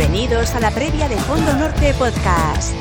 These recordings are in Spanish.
Bienvenidos a la previa de Fondo Norte Podcast.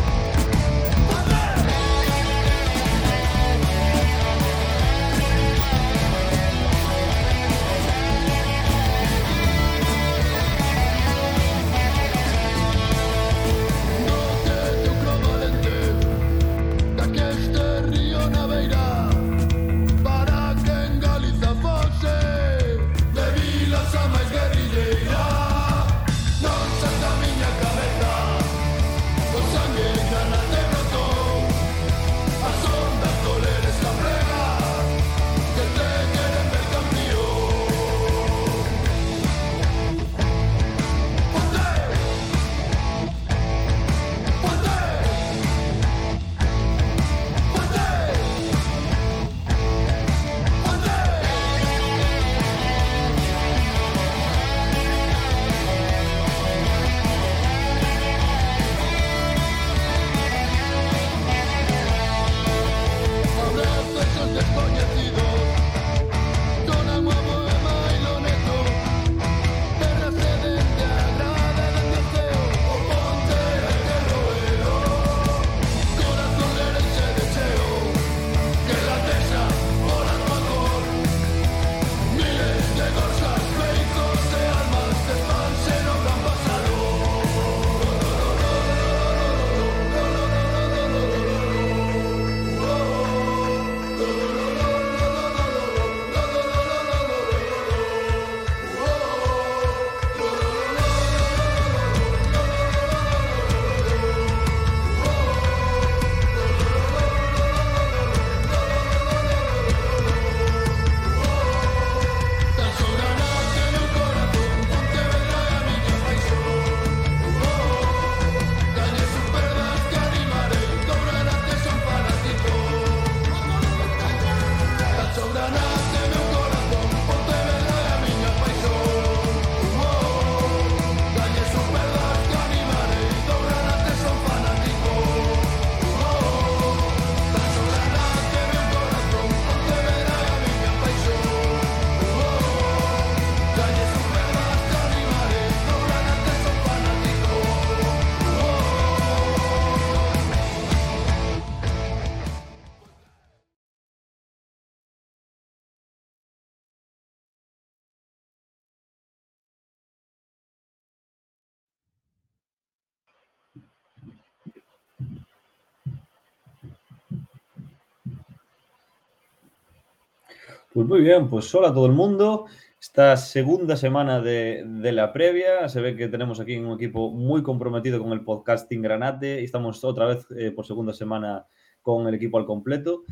Pues muy bien, pues hola a todo el mundo. Esta segunda semana de la previa, se ve que tenemos aquí un equipo muy comprometido con el podcasting Granate y estamos otra vez por segunda semana con el equipo al completo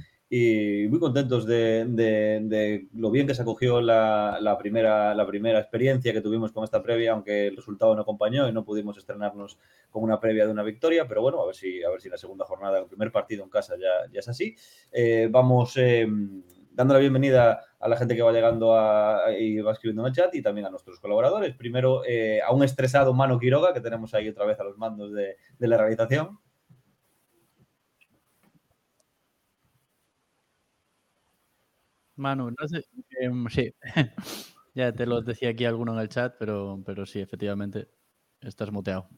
y muy contentos de lo bien que se acogió la primera experiencia que tuvimos con esta previa, aunque el resultado no acompañó y no pudimos estrenarnos con una previa de una victoria, pero bueno, a ver si la segunda jornada, el primer partido en casa ya es así. Vamos dando la bienvenida a la gente que va llegando y va escribiendo en el chat y también a nuestros colaboradores. Primero, a un estresado Manu Quiroga, que tenemos ahí otra vez a los mandos de la realización. Manu, no sé, sí, ya te lo decía aquí alguno en el chat, pero sí, efectivamente, estás muteado.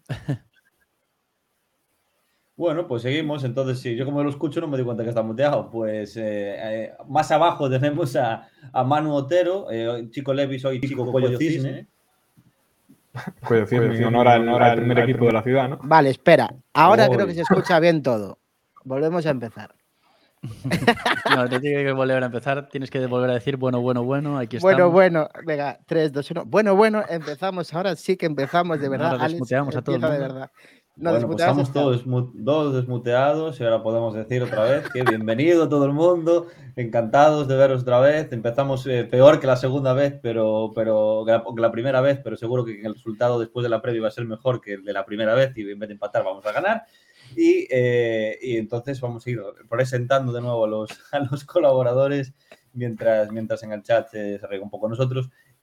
Bueno, pues seguimos. Entonces, si yo como lo escucho no me doy cuenta que está muteado. Pues más abajo tenemos a Manu Otero, Chico Levi, soy Chico Cuello Cisne. Cuello Cisne, en honor al primer equipo de la ciudad, ¿no? Vale, espera. Ahora creo que se escucha bien todo. Volvemos a empezar. No, te tiene que volver a empezar. Tienes que volver a decir bueno. Aquí estamos. Bueno. Venga, 3, 2, 1. Bueno, empezamos. Ahora sí que empezamos de verdad. Ahora desmuteamos a todo el mundo. De verdad. Bueno, pues estamos todos desmuteados y ahora podemos decir otra vez que bienvenido todo el mundo, encantados de veros otra vez. Empezamos peor que la segunda vez, pero que la primera vez, pero seguro que el resultado después de la previa va a ser mejor que el de la primera vez y en vez de empatar vamos a ganar. Y entonces vamos a ir presentando de nuevo a los colaboradores mientras en el chat se ríe un poco nosotros.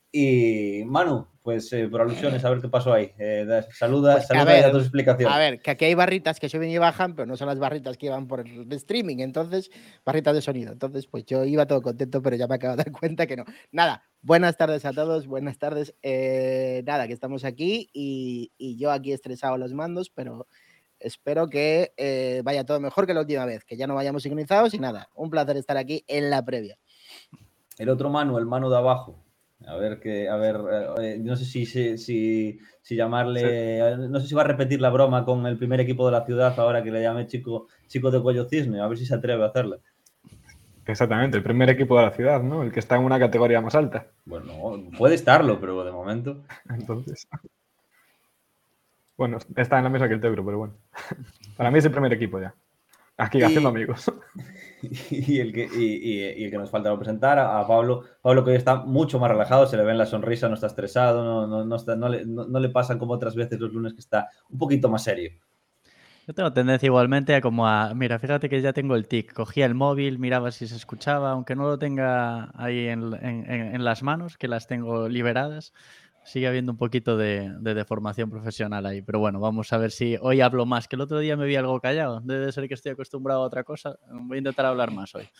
Y Manu, pues por alusiones, a ver qué pasó ahí. Saluda Pues, y da tus explicaciones. a ver, que aquí hay barritas que suben y bajan, pero no son las barritas que iban por el streaming, entonces, barritas de sonido. Entonces, pues yo iba todo contento, pero ya me acabo de dar cuenta que no. Nada, buenas tardes a todos, buenas tardes. Nada, que estamos aquí y yo aquí estresado a los mandos, pero espero que vaya todo mejor que la última vez, que ya no vayamos sincronizados y nada. Un placer estar aquí en la previa. El otro Manu, el Manu de abajo. A ver, no sé si llamarle, no sé si va a repetir la broma con el primer equipo de la ciudad ahora que le llame chico de cuello cisne, a ver si se atreve a hacerla. Exactamente, el primer equipo de la ciudad, ¿no? El que está en una categoría más alta. Bueno, puede estarlo, pero de momento. Entonces, bueno, está en la mesa que el Tebro, pero bueno. Para mí es el primer equipo ya. Aquí haciendo amigos. Y el que nos falta presentar a Pablo. Pablo, que hoy está mucho más relajado, se le ve en la sonrisa, no está estresado, no le pasan como otras veces los lunes que está un poquito más serio. Yo tengo tendencia igualmente mira, fíjate que ya tengo el tic, cogía el móvil, miraba si se escuchaba, aunque no lo tenga ahí en las manos, que las tengo liberadas, sigue habiendo un poquito de deformación profesional ahí. Pero bueno, vamos a ver si hoy hablo más, que el otro día me vi algo callado. Debe ser que estoy acostumbrado a otra cosa. Voy a intentar hablar más hoy.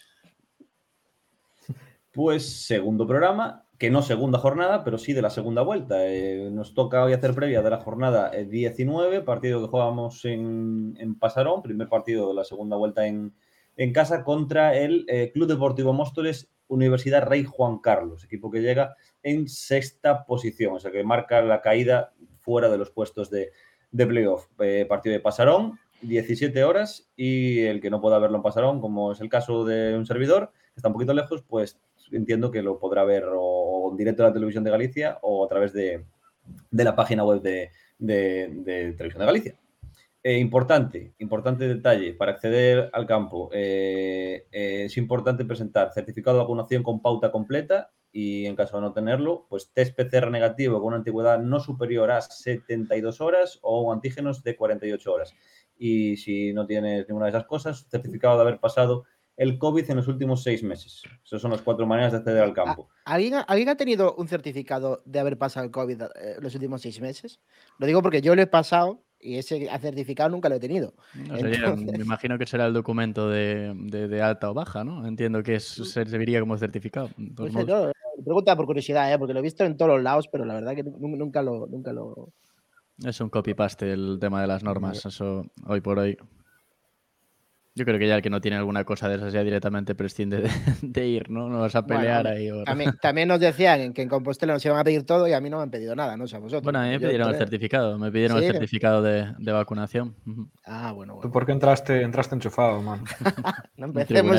Pues segundo programa, que no segunda jornada, pero sí de la segunda vuelta. Nos toca hoy hacer previa de la jornada 19, partido que jugamos en Pasarón, primer partido de la segunda vuelta en casa contra el Club Deportivo Móstoles Universidad Rey Juan Carlos, equipo que llega en sexta posición, o sea que marca la caída fuera de los puestos de playoff. Partido de Pasarón, 17 horas, y el que no pueda verlo en Pasarón, como es el caso de un servidor, que está un poquito lejos, pues entiendo que lo podrá ver o en directo de la Televisión de Galicia o a través de la página web de Televisión de Galicia. Importante detalle, para acceder al campo es importante presentar certificado de vacunación con pauta completa y en caso de no tenerlo, pues test PCR negativo con una antigüedad no superior a 72 horas o antígenos de 48 horas. Y si no tienes ninguna de esas cosas, certificado de haber pasado el COVID en los últimos 6 meses. Esas son las 4 maneras de acceder al campo. ¿Alguien ha tenido un certificado de haber pasado el COVID los últimos 6 meses? Lo digo porque yo lo he pasado y ese certificado nunca lo he tenido. No sé, me imagino que será el documento de alta o baja, ¿no? Entiendo que serviría como certificado. No sé, no, pregunta por curiosidad, porque lo he visto en todos los lados, pero la verdad que nunca lo... Es un copy-paste el tema de las normas, eso hoy por hoy. Yo creo que ya el que no tiene alguna cosa de esas ya directamente prescinde de ir, ¿no? No vas a pelear bueno, ahí. También nos decían que en Compostela nos iban a pedir todo y a mí no me han pedido nada, no sé a vosotros. Bueno, a mí me pidieron el certificado, el certificado de vacunación. Ah, bueno. ¿Tú por qué entraste enchufado, man? No empecemos.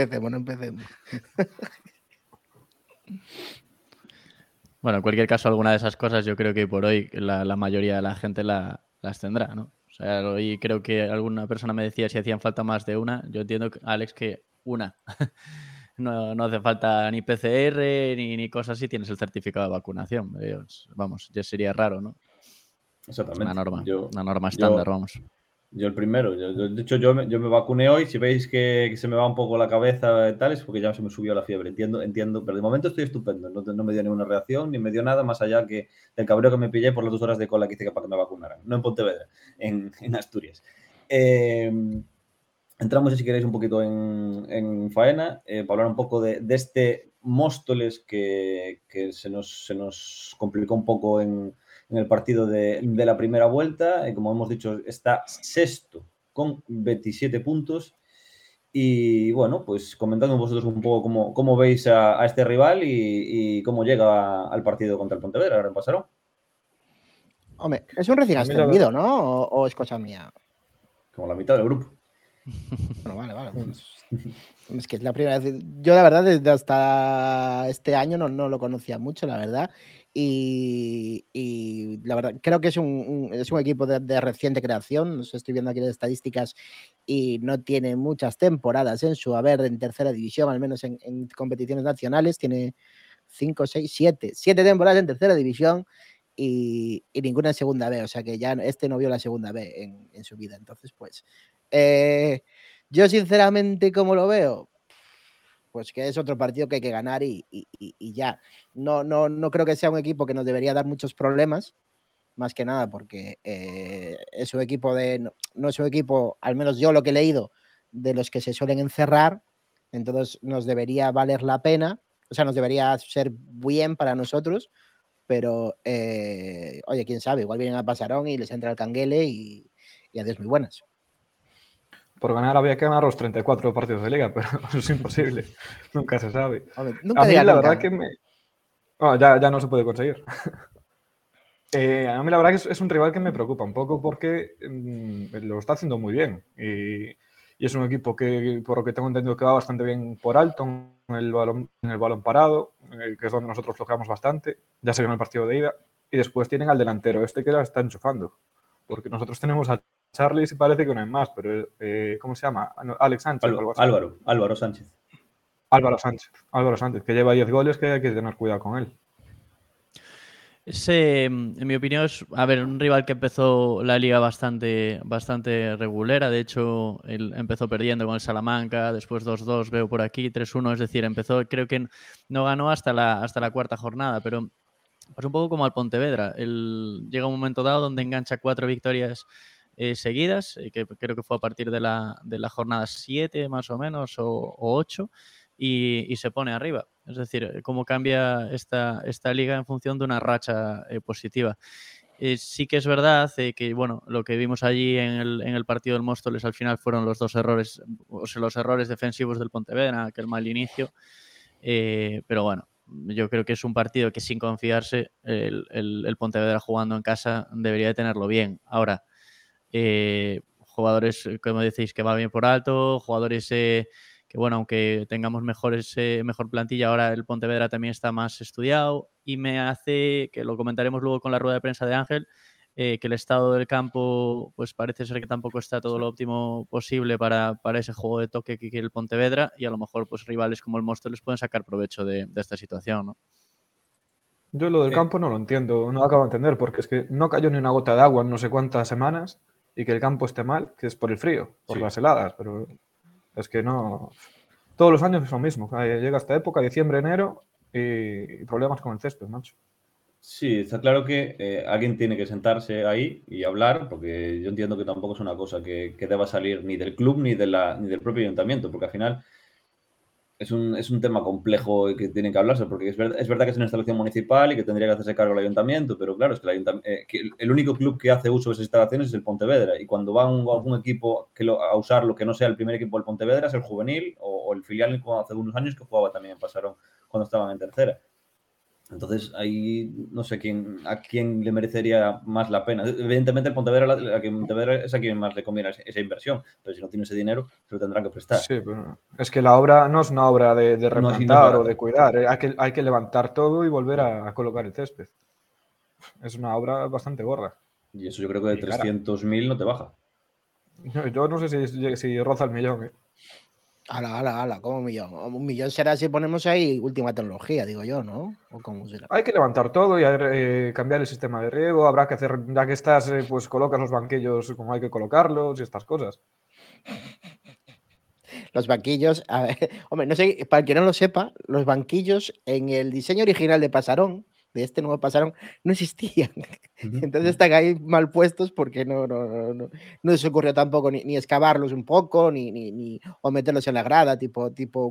Bueno, en cualquier caso, alguna de esas cosas yo creo que por hoy la mayoría de la gente las tendrá, ¿no? O sea, hoy creo que alguna persona me decía si hacían falta más de una. Yo entiendo, Alex, que una. No hace falta ni PCR ni cosas así, tienes el certificado de vacunación. Vamos, ya sería raro, ¿no? Exactamente. Una norma estándar, vamos. Yo el primero. De hecho, yo me vacuné hoy. Si veis que se me va un poco la cabeza y tal, es porque ya se me subió la fiebre. Entiendo. Pero de momento estoy estupendo. No me dio ninguna reacción, ni me dio nada más allá que del cabreo que me pillé por las 2 horas de cola que hice para que me vacunaran. No en Pontevedra, en Asturias. Entramos, si queréis, un poquito en faena para hablar un poco de este Móstoles que se nos complicó un poco en el partido de la primera vuelta. Como hemos dicho, está sexto con 27 puntos. Y bueno, pues comentando vosotros un poco cómo veis a este rival y cómo llega al partido contra el Pontevedra, ahora en Pasarón. Hombre, es un recién ascendido, ¿no? ¿O es cosa mía? Como la mitad del grupo. Bueno, vale. Pues, es que es la primera vez. Yo, la verdad, desde hasta este año no lo conocía mucho, la verdad. Y la verdad, creo que es un equipo de reciente creación. Estoy viendo aquí las estadísticas y no tiene muchas temporadas en su haber en tercera división, al menos en competiciones nacionales. Tiene 5, 6, 7 temporadas en tercera división y ninguna en segunda B. O sea que ya no vio la segunda B en su vida. Entonces, pues, yo sinceramente, ¿cómo lo veo? pues que es otro partido que hay que ganar y ya. No creo que sea un equipo que nos debería dar muchos problemas, más que nada porque es un equipo no es un equipo, al menos yo lo que he leído, de los que se suelen encerrar, entonces nos debería valer la pena, o sea, nos debería ser bien para nosotros, pero oye, quién sabe, igual vienen a Pasarón y les entra el canguele y adiós muy buenas. Por ganar había que ganar los 34 partidos de liga, pero eso es imposible. Nunca se sabe. Hombre, nunca a mí digas la nunca. verdad que ya no se puede conseguir. A mí la verdad que es un rival que me preocupa un poco porque lo está haciendo muy bien y es un equipo que, por lo que tengo entendido, que va bastante bien por alto en el balón parado, que es donde nosotros flojeamos bastante, ya se vio en el partido de ida, y después tienen al delantero que la está enchufando, porque nosotros tenemos a Charlie y parece que no hay más, pero ¿cómo se llama? Alex Sánchez o algo así. Álvaro Sánchez. Álvaro Sánchez, que lleva 10 goles, que hay que tener cuidado con él. En mi opinión, es un rival que empezó la liga bastante regulera. De hecho, él empezó perdiendo con el Salamanca, después 2-2 veo por aquí, 3-1. Es decir, creo que no ganó hasta la cuarta jornada, pero pues un poco como al Pontevedra. Llega un momento dado donde engancha 4 victorias seguidas, que creo que fue a partir de la jornada 7 más o menos, o 8, y se pone arriba. Es decir, cómo cambia esta liga en función de una racha positiva. Sí que es verdad que, bueno, lo que vimos allí en el partido del Móstoles al final fueron los los errores defensivos del Pontevedra, aquel mal inicio. Pero bueno, yo creo que es un partido que sin confiarse el Pontevedra jugando en casa debería de tenerlo bien. Ahora, jugadores, como decís, que va bien por alto, jugadores que, bueno, aunque tengamos mejor plantilla, ahora el Pontevedra también está más estudiado y me hace, que lo comentaremos luego con la rueda de prensa de Ángel, que el estado del campo pues parece ser que tampoco está todo lo óptimo posible para ese juego de toque que quiere el Pontevedra, y a lo mejor pues rivales como el Móstoles pueden sacar provecho de esta situación, ¿no? Yo lo del campo no lo entiendo, no lo acabo de entender, porque es que no cayó ni una gota de agua en no sé cuántas semanas y que el campo esté mal, que es por el frío, por las heladas, pero es que no... Todos los años es lo mismo, llega esta época, diciembre, enero, y problemas con el césped, macho. Sí, está claro que alguien tiene que sentarse ahí y hablar, porque yo entiendo que tampoco es una cosa que deba salir ni del club ni del propio ayuntamiento, porque al final es un tema complejo y que tiene que hablarse, porque es verdad que es una instalación municipal y que tendría que hacerse cargo el ayuntamiento, pero claro, es que el único club que hace uso de esas instalaciones es el Pontevedra, y cuando va algún equipo a usarlo que no sea el primer equipo del Pontevedra, es el juvenil o el filial, como hace unos años que jugaba también en Pasarón cuando estaban en tercera. Entonces, ahí no sé a quién le merecería más la pena. Evidentemente, el Pontevedra es a quien más le conviene esa inversión, pero si no tiene ese dinero, se lo tendrán que prestar. Sí, pero es que la obra no es una obra de replantar o de cuidar, hay que levantar todo y volver a colocar el césped. Es una obra bastante gorda. Y eso yo creo que de 300.000 no te baja. Yo no sé si roza el millón. Ala, ¿cómo un millón? Un millón será si ponemos ahí última tecnología, digo yo, ¿no? ¿O cómo será? Hay que levantar todo y cambiar el sistema de riego. Habrá que hacer, ya que estás, pues colocas los banquillos como hay que colocarlos y estas cosas. Los banquillos, a ver, hombre, no sé, para quien no lo sepa, los banquillos en el diseño original de Pasarón, de este nuevo Pasarón, no existían. Entonces están ahí mal puestos porque no se ocurrió tampoco ni excavarlos un poco, o meterlos en la grada, tipo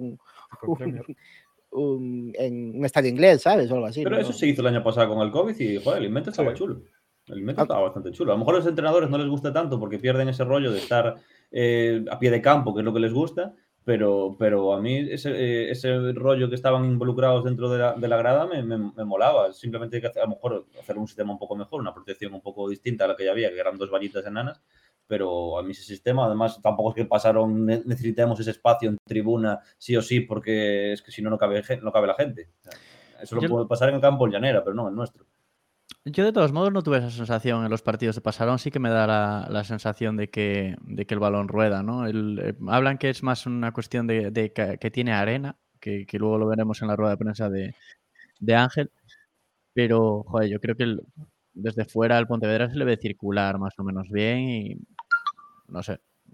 en un estadio inglés, ¿sabes? O algo así. Pero eso se hizo el año pasado con el COVID y, joder, el invento estaba chulo. El invento estaba bastante chulo. A lo mejor a los entrenadores no les gusta tanto porque pierden ese rollo de estar a pie de campo, que es lo que les gusta, pero a mí ese rollo que estaban involucrados dentro de la grada me molaba. Simplemente hay que a lo mejor hacer un sistema un poco mejor, una protección un poco distinta a la que ya había, que eran 2 vallitas enanas, pero a mí ese sistema, además, tampoco es que necesitemos ese espacio en tribuna sí o sí, porque es que si no, no cabe la gente. O sea, eso lo puede pasar en el campo en Llanera, pero no en el nuestro. Yo de todos modos no tuve esa sensación en los partidos de Pasarón, sí que me da la sensación de que el balón rueda, ¿no? Hablan que es más una cuestión de que tiene arena, que luego lo veremos en la rueda de prensa de Ángel, pero joder, yo creo que desde fuera el Pontevedra se le ve circular más o menos bien y no sé,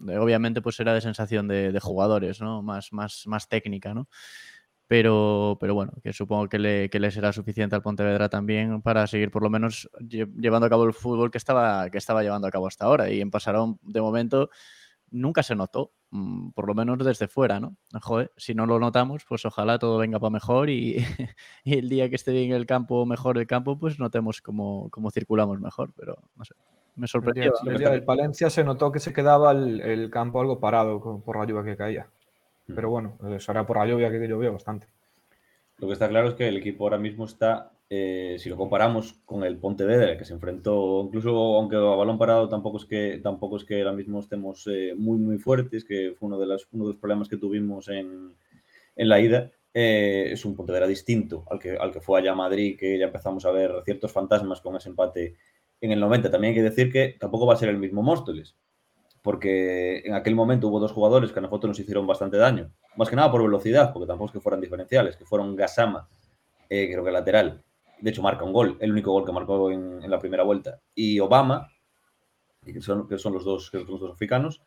Obviamente pues era de sensación de jugadores, ¿no? Más técnica, ¿no? Pero bueno, que supongo que le será suficiente al Pontevedra también para seguir por lo menos llevando a cabo el fútbol que estaba llevando a cabo hasta ahora. Y en Pasarón, de momento, nunca se notó, por lo menos desde fuera, ¿no? Joder, si no lo notamos, pues ojalá todo venga para mejor y el día que esté bien el campo, mejor el campo, pues notemos cómo circulamos mejor, pero no sé. Me sorprendió. El día del Palencia se notó que se quedaba el campo algo parado por la lluvia que caía. Pero bueno, eso era por la lluvia que llovió bastante. Lo que está claro es que el equipo ahora mismo está, si lo comparamos con el Pontevedra, que se enfrentó, incluso aunque a balón parado tampoco es que ahora mismo estemos muy fuertes, que fue uno de los problemas que tuvimos en la ida. Es un Pontevedra distinto al que fue allá a Madrid, que ya empezamos a ver ciertos fantasmas con ese empate en el 90. También hay que decir que tampoco va a ser el mismo Móstoles, porque en aquel momento hubo dos jugadores que a nosotros nos hicieron bastante daño, más que nada por velocidad, porque tampoco es que fueran diferenciales, que fueron Gassama, creo que lateral, de hecho marca un gol, el único gol que marcó en la primera vuelta, y Obama, que son los dos africanos,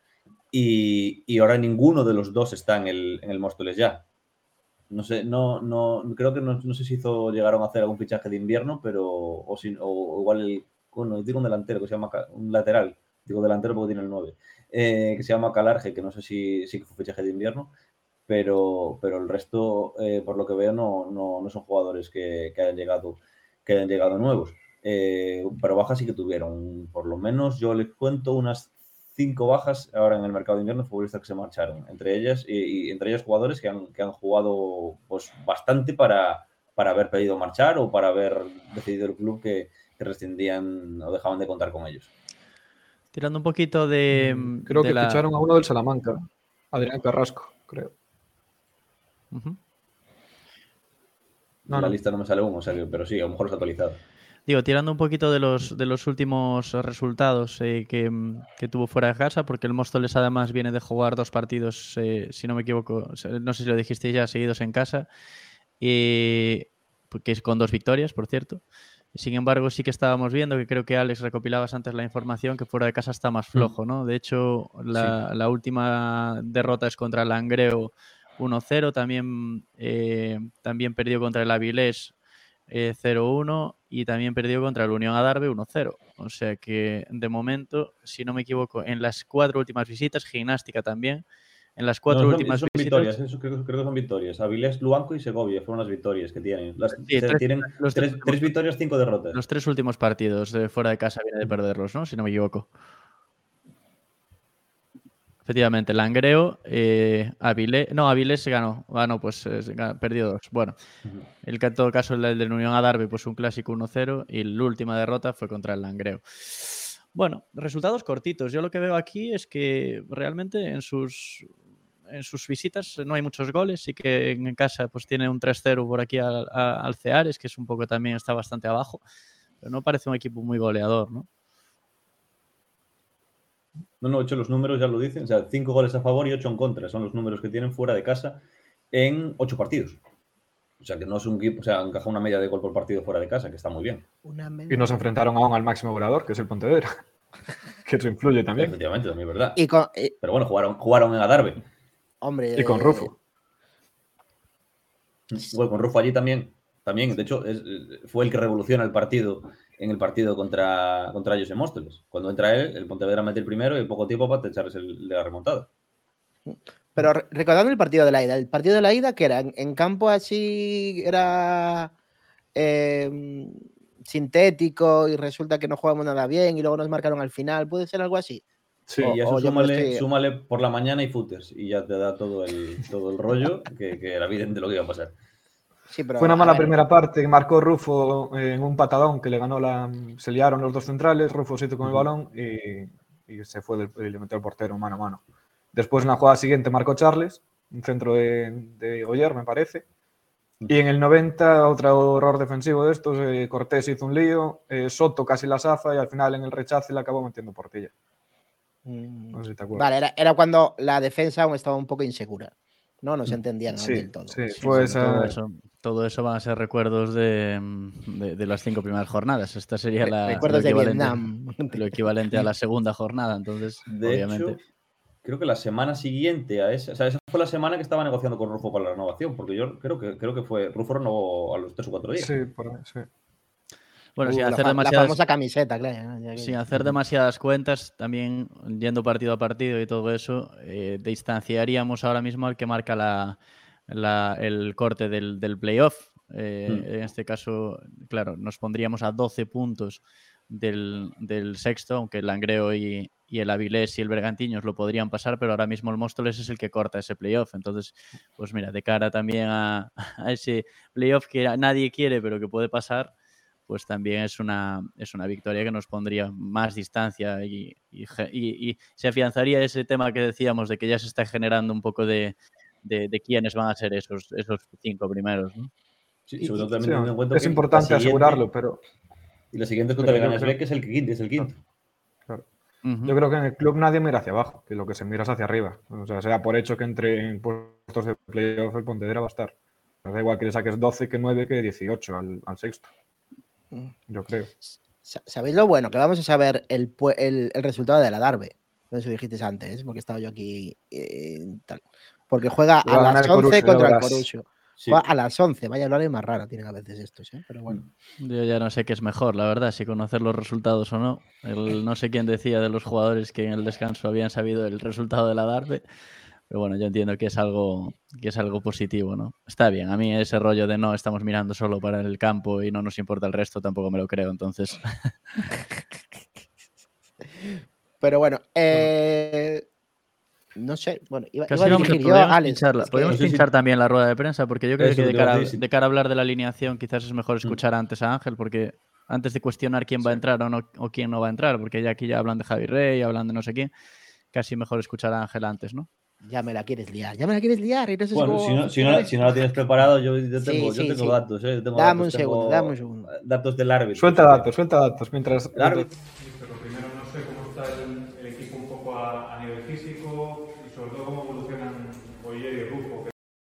y ahora ninguno de los dos está en el Móstoles ya. No sé, creo que no sé si llegaron a hacer algún fichaje de invierno, pero o igual digo un delantero que se llama un lateral. Digo delantero porque tiene el 9, que se llama Calarge, que no sé si fue fichaje de invierno, pero el resto, por lo que veo, no son jugadores que hayan llegado nuevos. Pero bajas sí que tuvieron, por lo menos yo les cuento unas 5 bajas ahora en el mercado de invierno, futbolistas que se marcharon, entre ellas jugadores que han jugado pues bastante para haber pedido marchar o para haber decidido el club que rescindían o dejaban de contar con ellos. Tirando un poquito de... Creo que ficharon a uno del Salamanca, Adrián Carrasco, creo. La lista no me sale aún, o sea, pero sí, a lo mejor está actualizado. Digo, tirando un poquito de los últimos resultados que tuvo fuera de casa, porque el Móstoles además viene de jugar 2 partidos, si no me equivoco, no sé si lo dijiste ya, seguidos en casa, porque es con 2 victorias, por cierto. Sin embargo, sí que estábamos viendo, que creo que Alex recopilabas antes la información, que fuera de casa está más flojo, ¿no? De hecho, la última derrota es contra el Langreo 1-0, también perdió contra el Avilés 0-1 y también perdió contra el Unión Adarve 1-0. O sea que, de momento, si no me equivoco, en las 4 últimas visitas, Gimnástica también, en las 4 últimas son visitas... victorias, eso creo que son victorias. Avilés, Luanco y Segovia fueron las victorias que tienen. Tienen 3 victorias, 5 derrotas. Los 3 últimos partidos fuera de casa viene de perderlos, ¿no? Si no me equivoco. Efectivamente, Langreo, Avilés ganó. Pues perdió 2. Bueno, en todo caso, el del Unión Adarve, pues un clásico 1-0 y la última derrota fue contra el Langreo. Bueno, resultados cortitos. Yo lo que veo aquí es que realmente en sus visitas no hay muchos goles. Sí que en casa pues tiene un 3-0 por aquí al Ceares, que es un poco también está bastante abajo, pero no parece un equipo muy goleador, ¿no? No, de hecho los números ya lo dicen, o sea, 5 goles a favor y 8 en contra, son los números que tienen fuera de casa en 8 partidos. O sea, que no es un equipo, o sea, encaja una media de gol por partido fuera de casa, que está muy bien. Y nos enfrentaron aún al máximo goleador, que es el Pontevedra, que eso influye también. Efectivamente, también es verdad. Pero bueno, jugaron en Adarve. Hombre, y con Rufo. Bueno, con Rufo allí también, de hecho, fue el que revoluciona el partido en el partido contra ellos en Móstoles. Cuando entra él, el Pontevedra mete el primero y poco tiempo para echarles el de la remontada. Pero recordando el partido de la ida, que era en campo así, era sintético y resulta que no jugamos nada bien y luego nos marcaron al final, ¿puede ser algo así? Sí, y eso súmale por la mañana y footers y ya te da todo el rollo que era evidente lo que iba a pasar. Sí, pero, fue una mala primera parte, marcó Rufo en un patadón que le ganó se liaron los 2 centrales, Rufo se hizo con el balón y se fue y le metió al portero mano a mano. Después en la jugada siguiente marcó Charles, un centro de Oyer, me parece. Y en el 90, otro error defensivo de estos, Cortés hizo un lío, Soto casi la zafa y al final en el rechace le acabó metiendo portilla. No sé si te acuerdas. Vale, era cuando la defensa aún estaba un poco insegura. No se entendían del todo. Sí, fue todo eso van a ser recuerdos de las 5 primeras jornadas. Esta sería recuerdos de Vietnam. Lo equivalente a la segunda jornada, entonces, obviamente. Hecho, creo que la semana siguiente a esa, o sea, esa fue la semana que estaba negociando con Rufo para la renovación, porque yo creo que fue Rufo renovó a los 3 o 4 días. Sí, por ahí, sí. Bueno, sin hacer la demasiadas, famosa camiseta, claro. sin hacer demasiadas cuentas, también yendo partido a partido y todo eso, distanciaríamos ahora mismo al que marca el corte del playoff. En este caso, claro, nos pondríamos a 12 puntos del sexto, aunque el Langreo y el Avilés y el Bergantiños lo podrían pasar, pero ahora mismo el Móstoles es el que corta ese playoff. Entonces, pues mira, de cara también a ese playoff que nadie quiere, pero que puede pasar, pues también es una victoria que nos pondría más distancia y se afianzaría ese tema que decíamos de que ya se está generando un poco de quiénes van a ser esos 5 primeros, ¿no? Sí, sobre todo también teniendo en cuenta es que importante asegurarlo, pero... Y la siguiente es contra el Leganés B, que es el quinto. Claro. Yo creo que en el club nadie mira hacia abajo, que lo que se mira es hacia arriba. O sea, sea por hecho que entre en puestos de playoff el Pontevedra va a estar. Da igual que le saques 12, que 9, que 18 al sexto. Yo creo. ¿Sabéis lo bueno? Que vamos a saber el resultado de la Darbe. No sé si dijiste antes, porque estaba yo aquí tal. Porque juega a las 11 contra el Corusio. Sí. Juega a las 11. Vaya horario más raro tienen a veces estos, ¿eh? Pero bueno. Yo ya no sé qué es mejor, la verdad, si conocer los resultados o no. No sé quién decía de los jugadores que en el descanso habían sabido el resultado de la Darbe. Pero bueno, yo entiendo que es algo positivo, ¿no? Está bien, a mí ese rollo de no estamos mirando solo para el campo y no nos importa el resto tampoco me lo creo, entonces... Pero bueno, no sé, bueno, iba a dirigir yo a Alex. Podemos pinchar también la rueda de prensa, porque yo creo que de cara a hablar de la alineación quizás es mejor escuchar antes a Ángel, porque antes de cuestionar quién va a entrar o quién no va a entrar, porque ya aquí ya hablan de Javi Rey, hablan de no sé quién, casi mejor escuchar a Ángel antes, ¿no? Ya me la quieres liar. Y no sé bueno, si no la tienes preparado, yo tengo datos. Dame un segundo. Datos del árbitro. Suelta datos. Mientras... Pero primero no sé cómo está el equipo un poco a nivel físico y sobre todo cómo evolucionan Oyer y Rufo.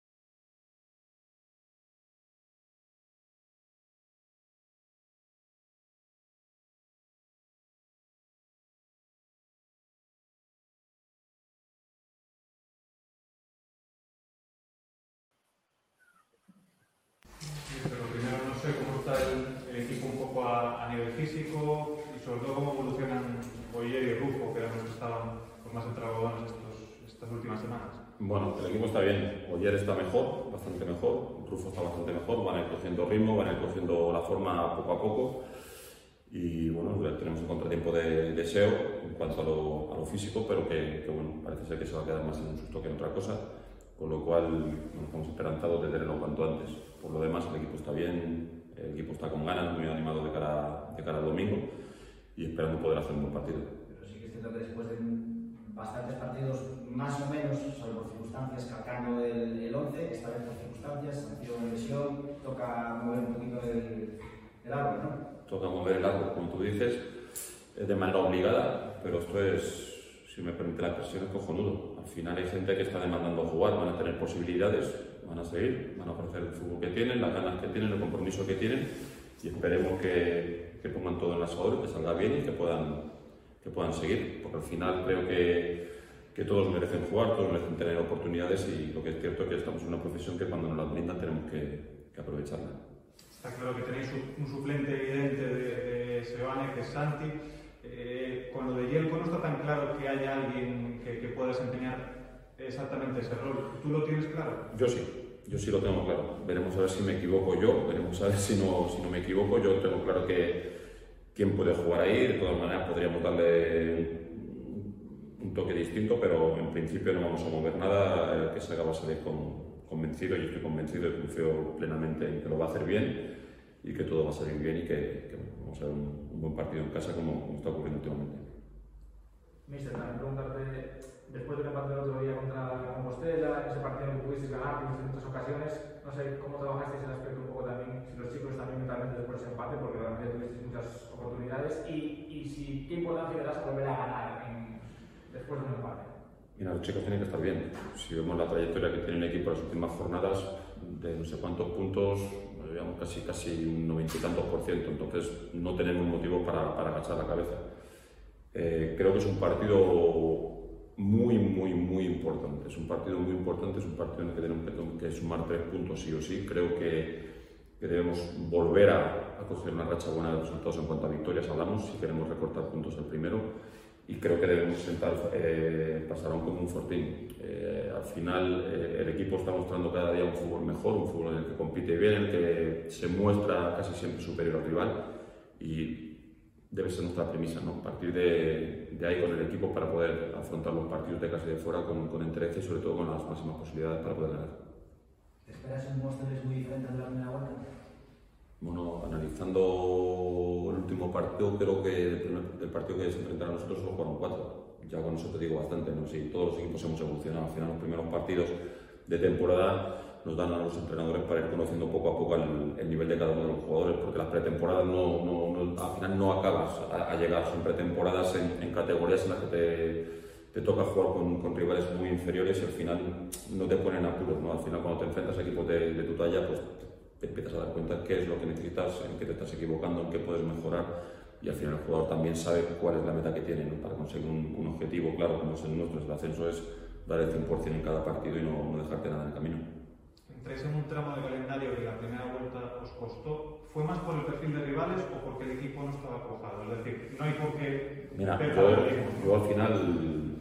Pero primero no sé cómo está el equipo un poco a nivel físico y sobre todo cómo evolucionan Oyer y Rufo, que eran los que estaban más entragones estas últimas semanas. Bueno, el equipo está bien. Oyer está mejor, bastante mejor. Rufo está bastante mejor. Van a ir cogiendo ritmo, van a ir cogiendo la forma poco a poco. Y bueno, tenemos un contratiempo de SEO en cuanto a lo físico, pero que bueno, parece ser que se va a quedar más en un susto que en otra cosa. Con lo cual, bueno, estamos esperanzados de tenerlo cuanto antes. Por lo demás, el equipo está bien, el equipo está con ganas, muy animado de cara al domingo y esperando poder hacer un buen partido. Pero sí que es cierto que después de bastantes partidos, más o menos, salvo por circunstancias, calcando el 11, esta vez por circunstancias, sanción, lesión, toca mover un poquito el árbol, ¿no? Toca mover el árbol, como tú dices, de manera obligada, pero esto es, si me permite la expresión, es cojonudo. Al final hay gente que está demandando jugar, van a tener posibilidades, van a seguir, van a ofrecer el fútbol que tienen, las ganas que tienen, el compromiso que tienen y esperemos que pongan todo en el asador, que salga bien y que puedan seguir, porque al final creo que todos merecen jugar, todos merecen tener oportunidades y lo que es cierto es que estamos en una profesión que cuando nos la brindan tenemos que aprovecharla. Está claro que tenéis un suplente evidente de Seoane, que es Santi. Con lo de Yelko no está tan claro que haya alguien que pueda desempeñar exactamente ese rol. ¿Tú lo tienes claro? Yo sí lo tengo claro. Veremos a ver si me equivoco yo, veremos a ver si no me equivoco. Yo tengo claro que quién puede jugar ahí, de todas maneras podríamos darle un toque distinto, pero en principio no vamos a mover nada, el que salga va a salir convencido, yo estoy convencido y confío plenamente en que lo va a hacer bien y que todo va a salir bien y que vamos a ver un buen partido en casa como está ocurriendo últimamente. Mister, también preguntarte, después del empate del otro día contra Compostela, ese partido que pudisteis ganar en muchas ocasiones, no sé cómo trabajasteis el aspecto un poco también, si los chicos también mentalmente después de ese empate, porque realmente tuvisteis muchas oportunidades, y si, ¿qué importancia le das a volver a ganar después de un empate? Mira, los chicos tienen que estar bien. Si vemos la trayectoria que tiene el equipo en las últimas jornadas, de no sé cuántos puntos, digamos casi un 90 y tantos %, entonces no tenemos motivo para agachar la cabeza. Creo que es un partido muy importante. Es un partido muy importante, es un partido en el que tenemos que sumar 3 puntos sí o sí. Creo que debemos volver a coger una racha buena de resultados en cuanto a victorias hablamos, si queremos recortar puntos el primero. Y creo que debemos intentar pasar aún como un fortín. Al final, el equipo está mostrando cada día un fútbol mejor, un fútbol en el que compite bien, en el que se muestra casi siempre superior al rival. Y debe ser nuestra premisa, ¿no? Partir de ahí con el equipo para poder afrontar los partidos de casa y de fuera con entereza y sobre todo con las máximas posibilidades para poder ganar. ¿Esperas un Móstoles muy diferente de la primera vuelta? Bueno, analizando el último partido, creo que del partido que se enfrentaron a nosotros solo jugaron 4. Ya con eso te digo bastante, ¿no? Sí, todos los equipos hemos evolucionado. Al final, los primeros partidos de temporada nos dan a los entrenadores para ir conociendo poco a poco el nivel de cada uno de los jugadores, porque las pretemporadas al final no acabas a llegar. Son pretemporadas en categorías en las que te toca jugar con rivales muy inferiores y al final no te ponen apuros, ¿no? Al final, cuando te enfrentas a equipos de tu talla, pues te empiezas a dar cuenta qué es lo que necesitas, en qué te estás equivocando, en qué puedes mejorar, y al final el jugador también sabe cuál es la meta que tiene, ¿no? Para conseguir un objetivo claro como es el nuestro. El ascenso es dar el 100% en cada partido y no dejarte nada en el camino. Entráis en un tramo de calendario que la primera vuelta os costó. ¿Fue más por el perfil de rivales o porque el equipo no estaba cuajado? Es decir, no hay por qué... Mira, yo al final,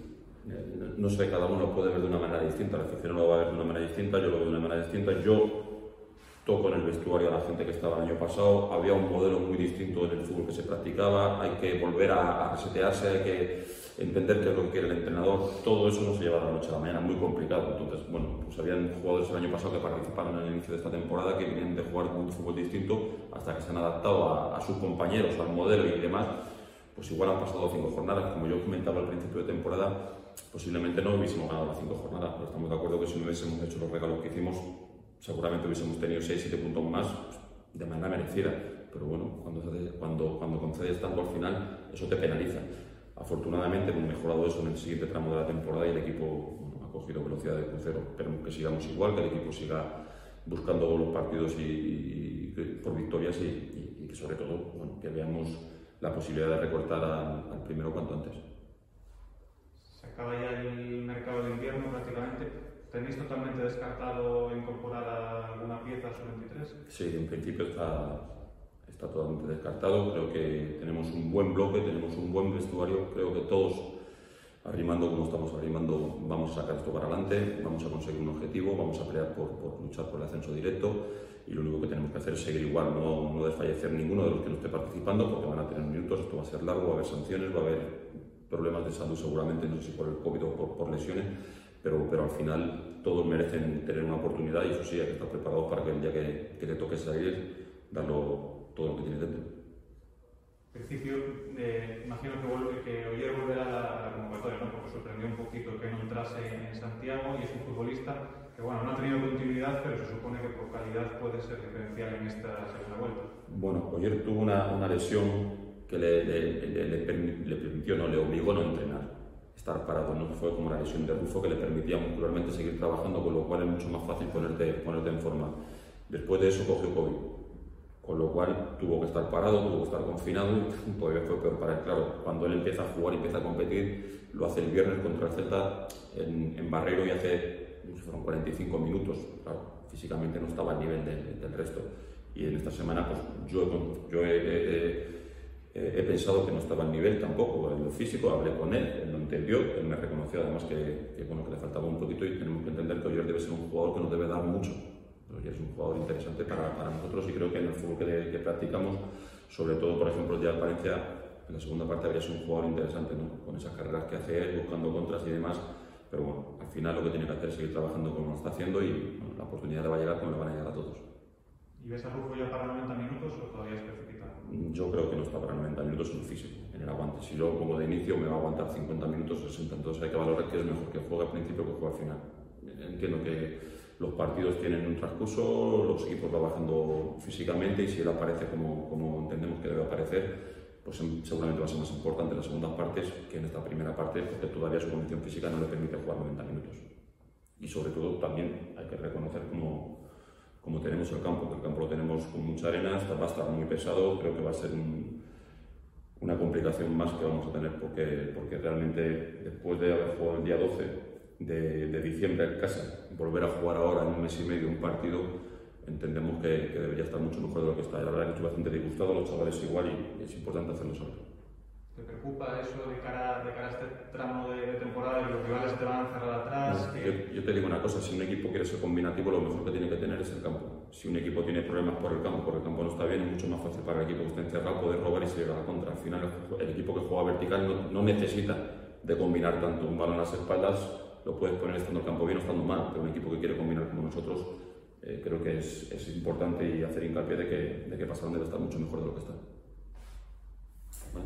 no sé, cada uno lo puede ver de una manera distinta. El aficionado lo va a ver de una manera distinta, yo lo veo de una manera distinta. Yo toco en el vestuario a la gente que estaba el año pasado. Había un modelo muy distinto en el fútbol que se practicaba. Hay que volver a resetearse, hay que entender qué es lo que quiere el entrenador. Todo eso no se lleva de la noche a la mañana, muy complicado. Entonces, bueno, pues habían jugadores el año pasado que participaron en el inicio de esta temporada que vienen de jugar un fútbol distinto hasta que se han adaptado a sus compañeros, al modelo y demás. Pues igual han pasado 5 jornadas. Como yo comentaba al principio de temporada, posiblemente no hubiésemos ganado las 5 jornadas, pero estamos de acuerdo que si no hubiésemos hecho los regalos que hicimos, seguramente hubiésemos tenido 6-7 puntos más, pues, de manera merecida. Pero bueno, cuando concedes tanto al final, eso te penaliza. Afortunadamente hemos mejorado eso en el siguiente tramo de la temporada y el equipo ha cogido velocidad de crucero. Esperemos que sigamos igual, que el equipo siga buscando los partidos y por victorias y que sobre todo, bueno, que veamos la posibilidad de recortar al primero cuanto antes. Se acaba ya el mercado de invierno prácticamente. ¿Tenéis totalmente descartado incorporar a alguna pieza sub-23? Sí, en principio está totalmente descartado. Creo que tenemos un buen bloque, tenemos un buen vestuario. Creo que todos, arrimando como estamos arrimando, vamos a sacar esto para adelante, vamos a conseguir un objetivo, vamos a pelear por luchar por el ascenso directo y lo único que tenemos que hacer es seguir igual, no desfallecer ninguno de los que no esté participando porque van a tener minutos, esto va a ser largo, va a haber sanciones, va a haber problemas de salud seguramente, no sé si por el COVID o por lesiones. Pero al final todos merecen tener una oportunidad y eso sí, hay que estar preparados para que el día que te toque salir, darlo todo lo que tienes dentro. En principio, imagino que Oyer volverá a la convocatoria, ¿no? Porque sorprendió un poquito que no entrase en Santiago y es un futbolista que bueno, no ha tenido continuidad, pero se supone que por calidad puede ser diferencial en esta segunda vuelta. Bueno, Oyer tuvo una lesión que le permitió, no, le obligó a no entrenar. Estar parado, no fue como la lesión de Rufo que le permitía muscularmente seguir trabajando, con lo cual es mucho más fácil ponerte en forma. Después de eso cogió COVID, con lo cual tuvo que estar parado, tuvo que estar confinado y todavía fue peor para él. Claro, cuando él empieza a jugar y empieza a competir, lo hace el viernes contra el Celta en Barreiro y hace, no sé, fueron 45 minutos. Claro, físicamente no estaba al nivel del resto. Y en esta semana pues yo he pensado que no estaba al nivel tampoco en lo físico, hablé con él lo entendió, él me reconoció además que le faltaba un poquito y tenemos que entender que Oyer debe ser un jugador que nos debe dar mucho. Oyer es un jugador interesante para nosotros y creo que en el fútbol que practicamos, sobre todo por ejemplo el día de Valencia, en la segunda parte habría sido un jugador interesante, ¿no? Con esas carreras que hace él, buscando contras y demás, pero bueno, al final lo que tiene que hacer es seguir trabajando como lo está haciendo y bueno, la oportunidad le va a llegar como le van a llegar a todos. ¿Y ves a Rufo ya para 90 minutos o todavía es precipitado? Yo creo que no está para 90 minutos en el físico, en el aguante. Si yo pongo de inicio me va a aguantar 50 minutos, 60, entonces hay que valorar que es mejor que juegue al principio que juegue al final. Entiendo que los partidos tienen un transcurso, los equipos van bajando físicamente y si él aparece como entendemos que debe aparecer, pues seguramente va a ser más importante en las segundas partes que en esta primera parte, porque todavía su condición física no le permite jugar 90 minutos. Y sobre todo también hay que reconocer como tenemos el campo, que el campo lo tenemos con mucha arena, va a estar muy pesado, creo que va a ser una complicación más que vamos a tener, porque realmente después de haber jugado el día 12 de diciembre en casa, volver a jugar ahora en un mes y medio un partido, entendemos que debería estar mucho mejor de lo que está. La verdad que estoy bastante disgustado, los chavales igual, y es importante hacerlo saber. ¿Te preocupa eso de cara a este tramo de temporada que los rivales te van a cerrar atrás? No, yo te digo una cosa, si un equipo quiere ser combinativo, lo mejor que tiene que tener es el campo. Si un equipo tiene problemas por el campo, porque el campo no está bien, es mucho más fácil para el equipo que está encerrado poder robar y salir a la contra. Al final, el equipo que juega vertical no necesita de combinar tanto. Un balón a las espaldas lo puedes poner estando el campo bien o estando mal, pero un equipo que quiere combinar como nosotros, creo que es importante y hacer hincapié de que Pasaron debe estar mucho mejor de lo que está. ¿Vale?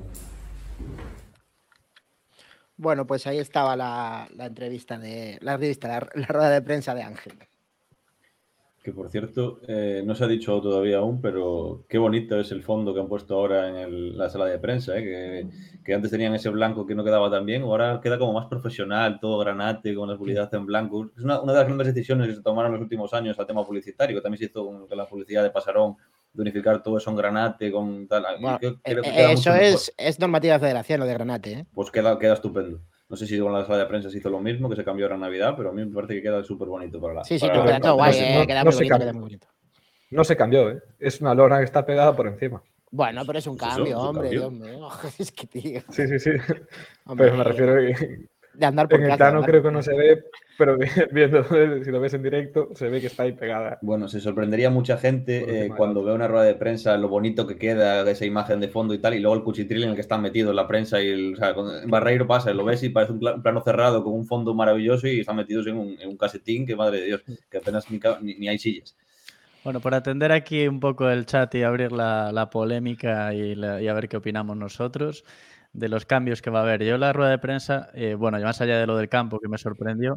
Bueno, pues ahí estaba la entrevista la rueda de prensa de Ángel. Que por cierto, no se ha dicho todavía aún, pero qué bonito es el fondo que han puesto ahora en la sala de prensa, que antes tenían ese blanco que no quedaba tan bien, ahora queda como más profesional, todo granate, con la publicidad en blanco. Es una de las grandes decisiones que se tomaron en los últimos años al tema publicitario, que también se hizo con la publicidad de Pasarón, de unificar todo eso en granate, con tal. Bueno, creo que eso es normativa de federación, lo de granate, ¿eh? Pues queda estupendo. No sé si con la sala de prensa se hizo lo mismo, que se cambió ahora en Navidad, pero a mí me parece que queda súper bonito para la. Sí, queda todo guay, queda muy bonito. No se cambió, ¿eh? Es una lona que está pegada por encima. Bueno, pero es un cambio, hombre. Dios mío. Es que tío. Sí. Hombre, pero me refiero de andar por en el plano creo que no se ve, pero viendo, si lo ves en directo, se ve que está ahí pegada. Bueno, se sorprendería mucha gente cuando ve una rueda de prensa, lo bonito que queda esa imagen de fondo y tal, y luego el cuchitril en el que están metidos en la prensa. En Barreiro pasa, lo ves y parece un plano cerrado con un fondo maravilloso y están metidos en un casetín que, madre de Dios, que apenas ni hay sillas. Bueno, por atender aquí un poco el chat y abrir la polémica y a ver qué opinamos nosotros de los cambios que va a haber. Yo la rueda de prensa, bueno, más allá de lo del campo que me sorprendió,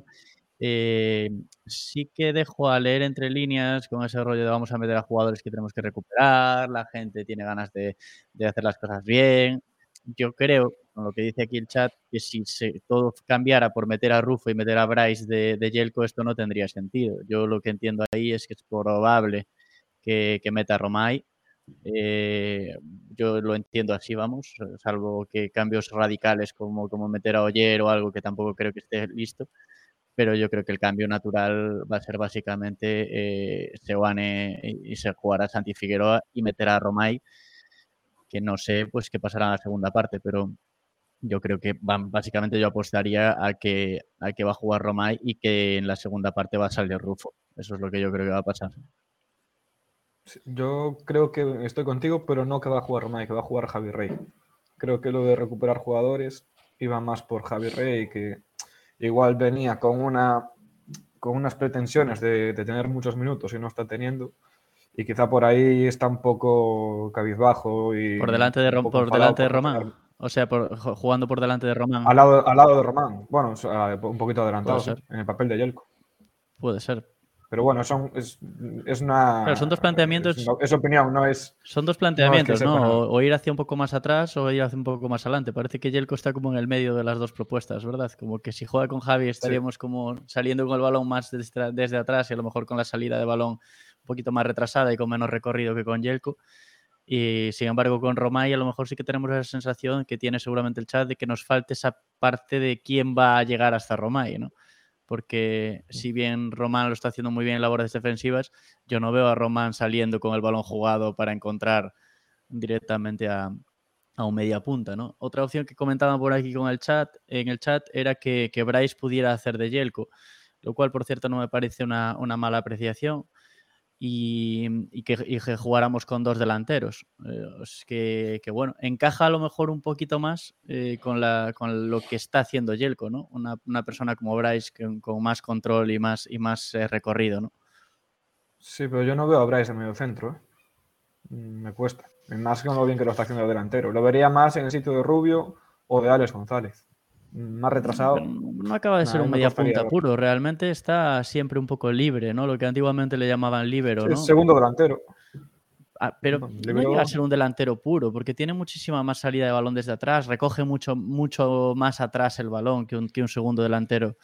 sí que dejo a leer entre líneas con ese rollo de vamos a meter a jugadores que tenemos que recuperar, la gente tiene ganas de hacer las cosas bien. Yo creo, con lo que dice aquí el chat, que si todo cambiara por meter a Rufo y meter a Bryce de Jelko, esto no tendría sentido. Yo lo que entiendo ahí es que es probable que meta a Romay. Yo lo entiendo así, vamos, salvo que cambios radicales como meter a Oller o algo que tampoco creo que esté listo, pero yo creo que el cambio natural va a ser básicamente Seoane y se jugará Santi Figueroa y meter a Romay, que no sé pues qué pasará en la segunda parte, pero yo creo que básicamente yo apostaría a que va a jugar Romay y que en la segunda parte va a salir Rufo. Eso es lo que yo creo que va a pasar. Yo creo que estoy contigo, pero no que va a jugar Romay, que va a jugar Javi Rey. Creo que lo de recuperar jugadores iba más por Javi Rey, que igual venía con unas pretensiones de tener muchos minutos y no está teniendo. Y quizá por ahí está un poco cabizbajo. Y por delante de Román. O sea, jugando por delante de Román. Al lado de Román. Bueno, un poquito adelantado, ¿sí? En el papel de Jelko. Puede ser. Pero bueno, es una... Pero son dos planteamientos... Es opinión, no es... Son dos planteamientos, ¿no? O ir hacia un poco más atrás o ir hacia un poco más adelante. Parece que Jelko está como en el medio de las dos propuestas, ¿verdad? Como que si juega con Javi estaríamos como saliendo con el balón más desde atrás y a lo mejor con la salida de balón un poquito más retrasada y con menos recorrido que con Jelko. Y sin embargo con Romay a lo mejor sí que tenemos esa sensación que tiene seguramente el chat de que nos falte esa parte de quién va a llegar hasta Romay, ¿no? Porque si bien Román lo está haciendo muy bien en labores defensivas, yo no veo a Román saliendo con el balón jugado para encontrar directamente a un media punta, ¿no? Otra opción que comentaban por aquí en el chat era que Bryce pudiera hacer de Jelko, lo cual por cierto no me parece una mala apreciación. Y que jugáramos con dos delanteros. Que bueno, encaja a lo mejor un poquito más con lo que está haciendo Jelko, ¿no? Una persona como Bryce con más control y más recorrido, ¿no? Sí, pero yo no veo a Bryce en medio centro, ¿eh? Me cuesta. Más con lo bien que lo está haciendo el delantero. Lo vería más en el sitio de Rubio o de Alex González. Más retrasado. Pero no acaba de ser un media punta puro, realmente está siempre un poco libre, ¿no? Lo que antiguamente le llamaban líbero, sí, ¿no? Segundo delantero. Pero no llega a ser un delantero puro, porque tiene muchísima más salida de balón desde atrás, recoge mucho más atrás el balón que un segundo delantero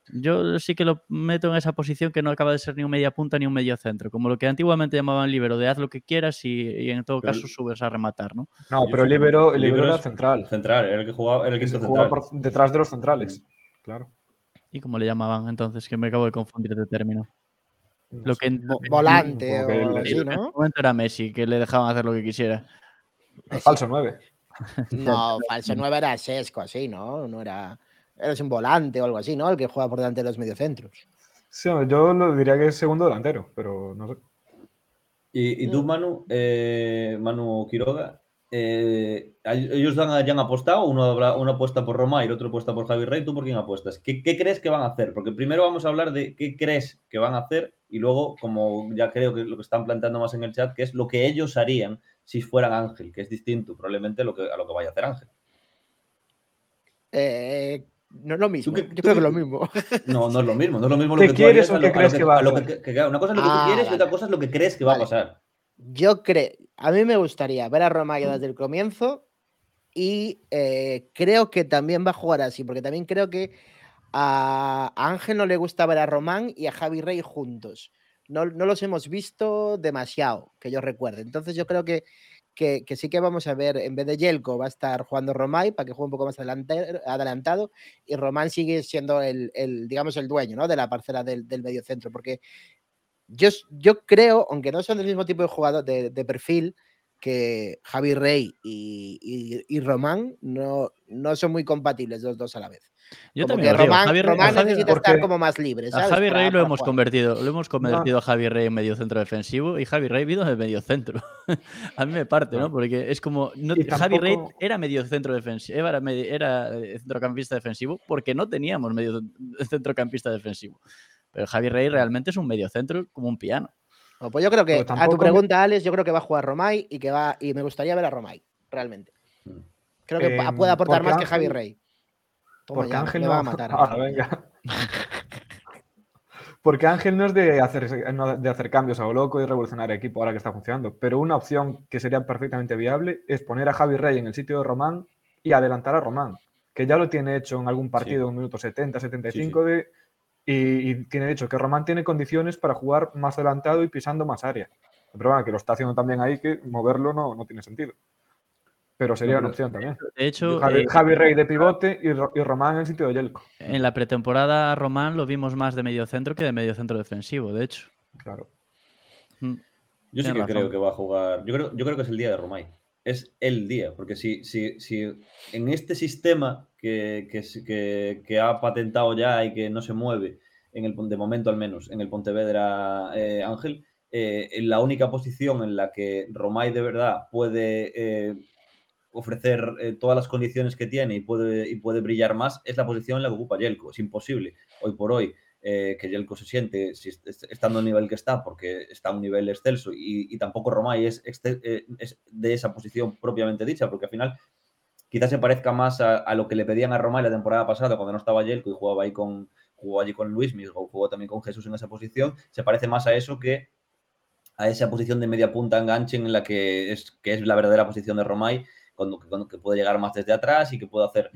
Yo sí que lo meto en esa posición que no acaba de ser ni un media punta ni un medio centro, como lo que antiguamente llamaban líbero, de haz lo que quieras y en todo Pero caso subes a rematar, ¿no? No, Yo pero el sí- libero era es central. Central, era el que jugaba, era el Que se quinto jugaba central. por detrás de los centrales. Claro. ¿Y cómo le llamaban entonces? Que me acabo de confundir de término. No Lo sé. que en Volante Supongo que o algo sí, así, lo que en su ¿no? momento era Messi, que le dejaban hacer lo que quisiera. el Sí. falso 9. No, falso 9 era Sesco, así, ¿no? No era. Eres un volante o algo así, ¿no? El que juega por delante de los mediocentros. Sí, yo lo diría que es segundo delantero, pero no sé. Y tú, Manu, Manu Quiroga, ellos ya han apostado, uno apuesta por Roma y el otro apuesta por Javi Rey. ¿Tú por quién apuestas? ¿Qué crees que van a hacer? Porque primero vamos a hablar de qué crees que van a hacer y luego, como ya creo que lo que están planteando más en el chat, que es lo que ellos harían si fueran Ángel, que es distinto probablemente a lo que vaya a hacer Ángel. No es lo mismo. ¿Tú Yo creo que es lo mismo. No, no es lo mismo. No es lo mismo lo ¿Qué que tú quieres harías o qué crees que va a hacer? una cosa es lo que tú quieres y otra cosa es lo que crees que va a Vale. pasar. Yo creo. A mí me gustaría ver a Romario desde el comienzo y creo que también va a jugar así, porque también creo que a Ángel no le gusta ver a Román y a Javi Rey juntos. No los hemos visto demasiado, que yo recuerde. Entonces yo creo que sí que vamos a ver, en vez de Yelko va a estar jugando Romay para que juegue un poco más adelantado y Román sigue siendo digamos, el dueño, ¿no? De la parcela del mediocentro, porque yo creo, aunque no son del mismo tipo de jugador de perfil, que Javi Rey y Román no son muy compatibles los dos a la vez. Yo Como también que os digo, Román necesita porque estar como más libre, a ¿sabes? Javi Rey lo Para hemos jugar. convertido a Javi Rey en medio centro defensivo y Javi Rey vino de medio centro. A mí me parte, ¿no? Porque es como Javi Rey era medio centro defensivo, era centrocampista defensivo porque no teníamos medio centrocampista defensivo. Pero Javi Rey realmente es un medio centro como un piano. Pues yo creo que a tu pregunta, Alex, yo creo que va a jugar Romay y me gustaría ver a Romay, realmente. Creo que puede aportar más que Javi Rey. Toma, porque ya, Ángel me no va a matar. venga. Porque Ángel no es de hacer cambios a lo loco y revolucionar el equipo ahora que está funcionando. Pero una opción que sería perfectamente viable es poner a Javi Rey en el sitio de Román y adelantar a Román, que ya lo tiene hecho en algún partido en minuto 70, 75 y tiene hecho que Román tiene condiciones para jugar más adelantado y pisando más área. Pero bueno, que lo está haciendo también ahí, que moverlo no tiene sentido. Pero sería una opción también. De hecho, Javi Rey de pivote y Román en el sitio de Yelko. En la pretemporada a Román lo vimos más de medio centro que de medio centro defensivo, de hecho. Claro. Yo sí que creo que va a jugar. Yo creo que es el día de Romay. Es el día, porque si en este sistema que ha patentado ya y que no se mueve, de momento al menos, en el Pontevedra Ángel, la única posición en la que Romay de verdad puede ofrecer todas las condiciones que tiene y puede brillar más es la posición en la que ocupa Yelko. Es imposible hoy por hoy que Yelko se siente estando al nivel que está, porque está a un nivel excelso y tampoco Romay es de esa posición propiamente dicha, porque al final quizás se parezca más a lo que le pedían a Romay la temporada pasada cuando no estaba Yelko y jugó allí con Luis Misgo, jugó también con Jesús en esa posición, se parece más a eso que a esa posición de media punta enganche en la que es la verdadera posición de Romay, que puede llegar más desde atrás y que puede hacer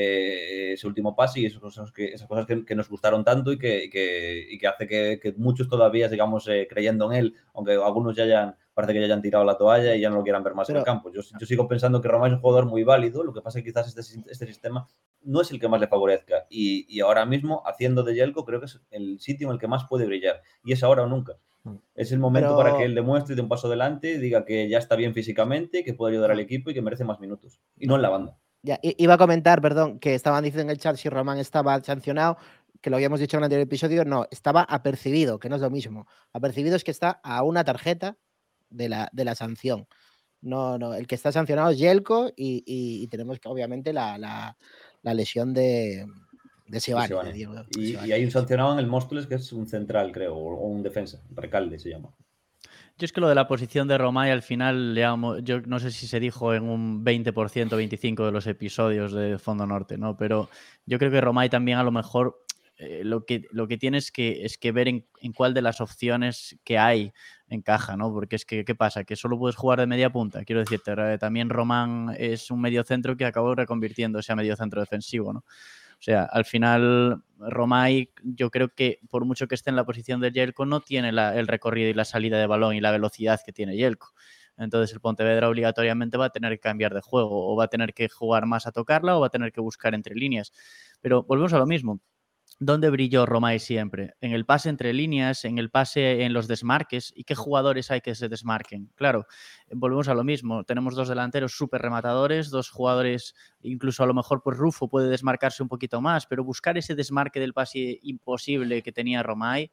ese último pase y esas cosas que nos gustaron tanto y que hace que muchos todavía sigamos creyendo en él, aunque algunos parece que ya hayan tirado la toalla y ya no lo quieran ver más en el campo. Yo sigo pensando que Romay es un jugador muy válido, lo que pasa es que quizás este sistema no es el que más le favorezca y ahora mismo, haciendo de Yelko, creo que es el sitio en el que más puede brillar y es ahora o nunca. Es el momento para que él demuestre de un paso adelante, diga que ya está bien físicamente, que puede ayudar al equipo y que merece más minutos. Y no en la banda. Ya, iba a comentar, perdón, que estaban diciendo en el chat si Román estaba sancionado, que lo habíamos dicho en el anterior episodio. No, estaba apercibido, que no es lo mismo. Apercibido es que está a una tarjeta de la sanción. No, el que está sancionado es Yelko y tenemos que, obviamente, la lesión de Sebane. Y hay un sancionado en el Móstoles que es un central, creo, o un defensa, Recalde se llama. Yo es que lo de la posición de Romay al final, yo no sé si se dijo en un 20%, 25% de los episodios de Fondo Norte, ¿no? Pero yo creo que Romay también a lo mejor lo que tiene es que ver en cuál de las opciones que hay encaja, ¿no? Porque es que, ¿qué pasa? Que solo puedes jugar de media punta. Quiero decirte, también Román es un medio centro que acabó reconvirtiéndose a medio centro defensivo, ¿no? O sea, al final Romay, yo creo que por mucho que esté en la posición de Jelko, no tiene el recorrido y la salida de balón y la velocidad que tiene Jelko. Entonces el Pontevedra obligatoriamente va a tener que cambiar de juego, o va a tener que jugar más a tocarla, o va a tener que buscar entre líneas. Pero volvemos a lo mismo. ¿Dónde brilló Romay siempre? En el pase entre líneas, en el pase en los desmarques. ¿Y qué jugadores hay que se desmarquen? Claro, volvemos a lo mismo. Tenemos 2 delanteros súper rematadores, 2 jugadores, incluso a lo mejor pues Rufo puede desmarcarse un poquito más, pero buscar ese desmarque del pase imposible que tenía Romay,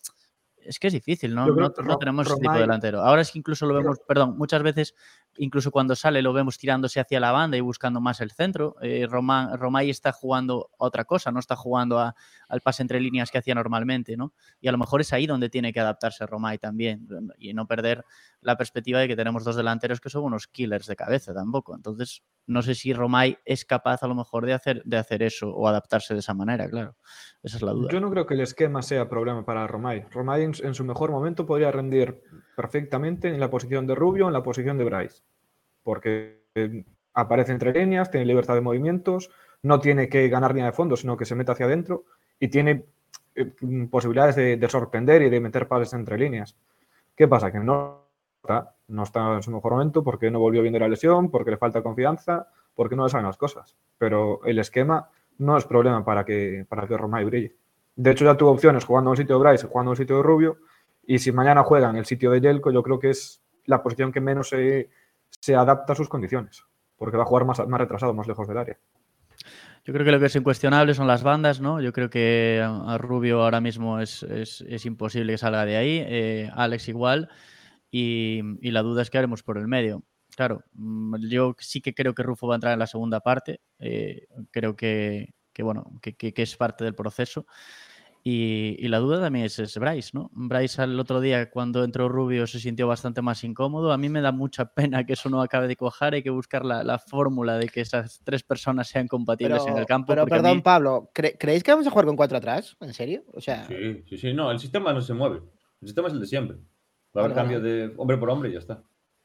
es que es difícil, ¿no? No tenemos ese tipo de delantero. Ahora es que incluso lo vemos, muchas veces, incluso cuando sale, lo vemos tirándose hacia la banda y buscando más el centro. Romay está jugando a otra cosa, no está jugando al pase entre líneas que hacía normalmente, ¿no? Y a lo mejor es ahí donde tiene que adaptarse Romay también, y no perder la perspectiva de que tenemos 2 delanteros que son unos killers de cabeza tampoco. Entonces, no sé si Romay es capaz a lo mejor de hacer eso o adaptarse de esa manera, claro. Esa es la duda. Yo no creo que el esquema sea problema para Romay. Romay en su mejor momento podría rendir perfectamente en la posición de Rubio, en la posición de Bryce, porque aparece entre líneas, tiene libertad de movimientos, no tiene que ganar línea de fondo, sino que se mete hacia adentro y tiene posibilidades de sorprender y de meter pases entre líneas. ¿Qué pasa? Que no está en su mejor momento porque no volvió bien de la lesión, porque le falta confianza, porque no le saben las cosas. Pero el esquema no es problema para que Romay brille. De hecho, ya tuvo opciones jugando en el sitio de Bryce, jugando en el sitio de Rubio, y si mañana juega en el sitio de Jelko, yo creo que es la posición que menos se adapta a sus condiciones, porque va a jugar más retrasado, más lejos del área. Yo creo que lo que es incuestionable son las bandas, ¿no? Yo creo que a Rubio ahora mismo es imposible que salga de ahí, Alex igual, y la duda es qué haremos por el medio. Claro, yo sí que creo que Rufo va a entrar en la segunda parte, creo que es parte del proceso. Y la duda también es Bryce, ¿no? Bryce el otro día cuando entró Rubio se sintió bastante más incómodo. A mí me da mucha pena que eso no acabe de cuajar. Hay que buscar la fórmula de que esas 3 personas sean compatibles en el campo. Pero perdón, Pablo, ¿creéis que vamos a jugar con 4 atrás? ¿En serio? O sea... Sí. No, el sistema no se mueve. El sistema es el de siempre. Va a haber cambio de hombre por hombre y ya está.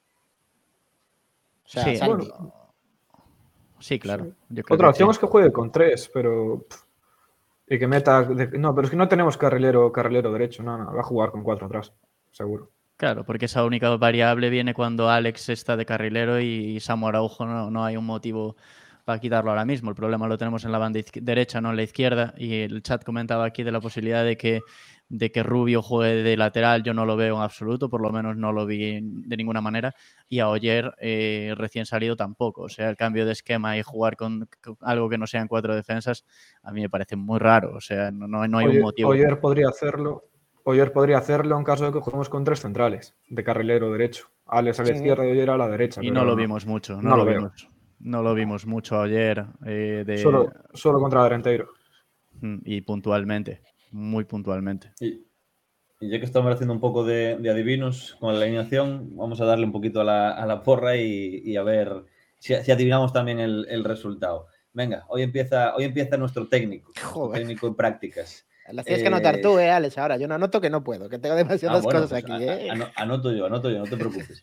O sea, sí, bueno, sí, claro. Sí. Yo creo Otra opción es que juegue con 3, pero... Y que meta... No, pero es que no tenemos carrilero derecho. No, va a jugar con 4 atrás, seguro. Claro, porque esa única variable viene cuando Alex está de carrilero y Samu Araujo no hay un motivo para quitarlo ahora mismo. El problema lo tenemos en la banda derecha, no en la izquierda. Y el chat comentaba aquí de la posibilidad de que Rubio juegue de lateral. Yo no lo veo en absoluto, por lo menos no lo vi de ninguna manera. Y a Oyer, recién salido, tampoco. O sea, el cambio de esquema y jugar con algo que no sean 4 defensas, a mí me parece muy raro. O sea, no hay un motivo. Oyer podría hacerlo en caso de que juguemos con 3 centrales de carrilero derecho. Alex a la izquierda y Oyer a la derecha. Y no lo vimos mucho. No lo vimos mucho ayer. Solo contra Renteiro. Y puntualmente. Muy puntualmente. Y ya que estamos haciendo un poco de adivinos con la alineación, vamos a darle un poquito a la porra y a ver si adivinamos también el resultado. Venga, hoy empieza nuestro técnico en prácticas. Las tienes que anotar tú, Alex, ahora. Yo no anoto que no puedo, que tengo demasiadas cosas pues aquí. Anoto yo, no te preocupes.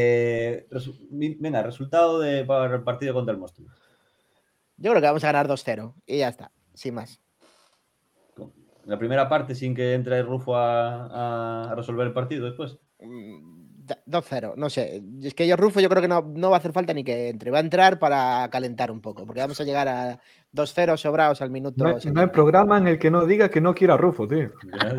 Venga, resultado para el partido contra el Móstoles. Yo creo que vamos a ganar 2-0 y ya está, sin más. La primera parte sin que entre Rufo a resolver el partido después. 2-0, no sé. Es que Rufo yo creo que no va a hacer falta ni que entre. Va a entrar para calentar un poco, porque vamos a llegar a 2-0 sobrados al minuto. No hay programa en el que no diga que no quiera Rufo, tío.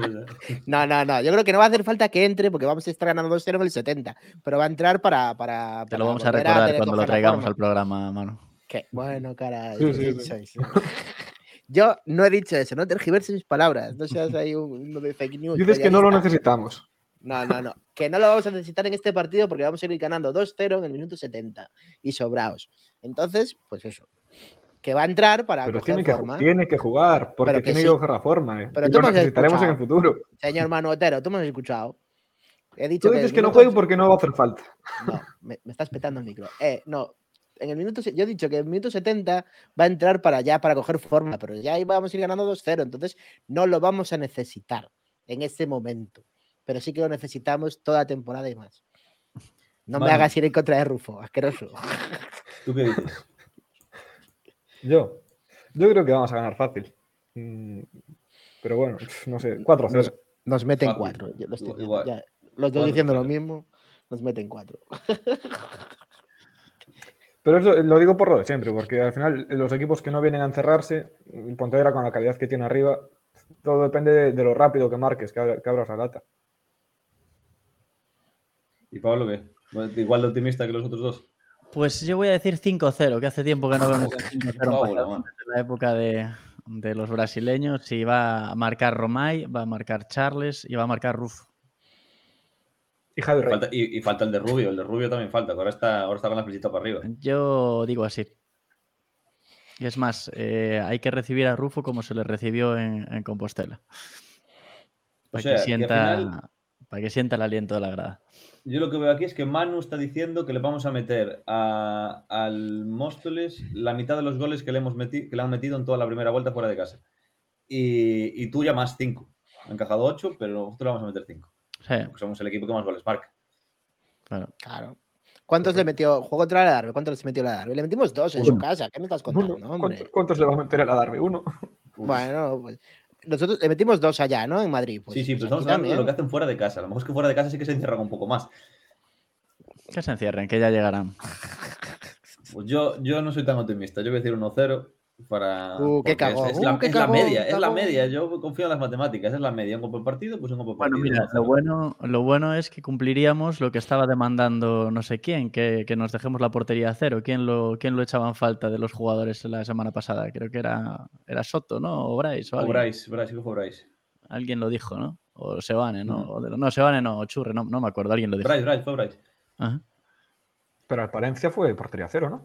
No. Yo creo que no va a hacer falta que entre, porque vamos a estar ganando 2-0 en el 70. Pero va a entrar para Te lo vamos a recordar cuando lo traigamos al programa, mano. ¿Qué? Bueno, cara. Sí. Yo no he dicho eso, no tergiverses mis palabras. No seas ahí uno de fake news. Dices que no lo necesitamos. No. Que no lo vamos a necesitar en este partido porque vamos a ir ganando 2-0 en el minuto 70 y sobraos. Entonces, pues eso. Que va a entrar para coger forma. Tiene que jugar, porque tiene que coger la forma. Pero tú lo necesitaremos en el futuro. Señor Manu Otero, tú me has escuchado. He dicho tú dices que no juegue porque no va a hacer falta. No, me estás petando el micro. No. Yo he dicho que en el minuto 70 va a entrar para coger forma, pero ya ahí vamos a ir ganando 2-0, entonces no lo vamos a necesitar en ese momento, pero sí que lo necesitamos toda temporada y más. No me hagas ir en contra de Rufo, asqueroso. ¿Tú qué dices? Yo Yo creo que vamos a ganar fácil. Pero bueno, no sé, 4-0. Nos meten Fácil. 4. Yo lo estoy viendo, Igual. ya. Los dos 4-0. diciendo lo mismo, nos meten 4. Pero eso lo digo por lo de siempre, porque al final los equipos que no vienen a encerrarse, el Pontevedra con la calidad que tiene arriba, todo depende de lo rápido que marques, que abras la lata. ¿Y Pablo qué? ¿Igual de optimista que los otros dos? Pues yo voy a decir 5-0, que hace tiempo que no vemos un 5-0 Pablo, man. desde la época de los brasileños. Y va a marcar Romay, va a marcar Charles y va a marcar Rufo. Y Javi Rey. Y falta el de Rubio también falta, que ahora está con la flechita para arriba. Yo digo así. Y es más, hay que recibir a Rufo como se le recibió en Compostela. Para que sienta el aliento de la grada. Yo lo que veo aquí es que Manu está diciendo que le vamos a meter al Móstoles la mitad de los goles que le han metido en toda la primera vuelta fuera de casa. Y tú ya más 5. Han encajado 8, pero nosotros le vamos a meter 5. Sí, Porque somos el equipo que más goles marca. Claro. ¿Cuántos le metió? Jugó contra la Darby. ¿Cuántos le metió la Darby? Le metimos 2 en su casa. ¿Qué me estás contando, hombre? ¿Cuántos le va a meter a la Darby? 1. Bueno, pues nosotros le metimos 2 allá, ¿no? En Madrid. Pues, sí, pero pues estamos hablando de lo que hacen fuera de casa. A lo mejor es que fuera de casa sí que se encierran un poco más. que se encierren, que ya llegarán. Pues yo no soy tan optimista. Yo voy a decir 1-0 para... qué cagón. Es la cagón, media, es la cagón. media. Yo confío en las matemáticas. Es la media. Un gol por partido, pues un gol por Bueno, partido. mira, lo bueno es que cumpliríamos lo que estaba demandando no sé quién, que nos dejemos la portería a cero. ¿Quién lo echaban falta de los jugadores la semana pasada? Creo que era Soto, ¿no? O Bryce. O Bryce, creo que fue Bryce. Alguien lo dijo, ¿no? O Sebane, ¿no? No, Sebane no, o Churre, no me acuerdo. Alguien lo dijo. Fue Bryce. Ajá. Pero al Palencia fue portería cero, ¿no?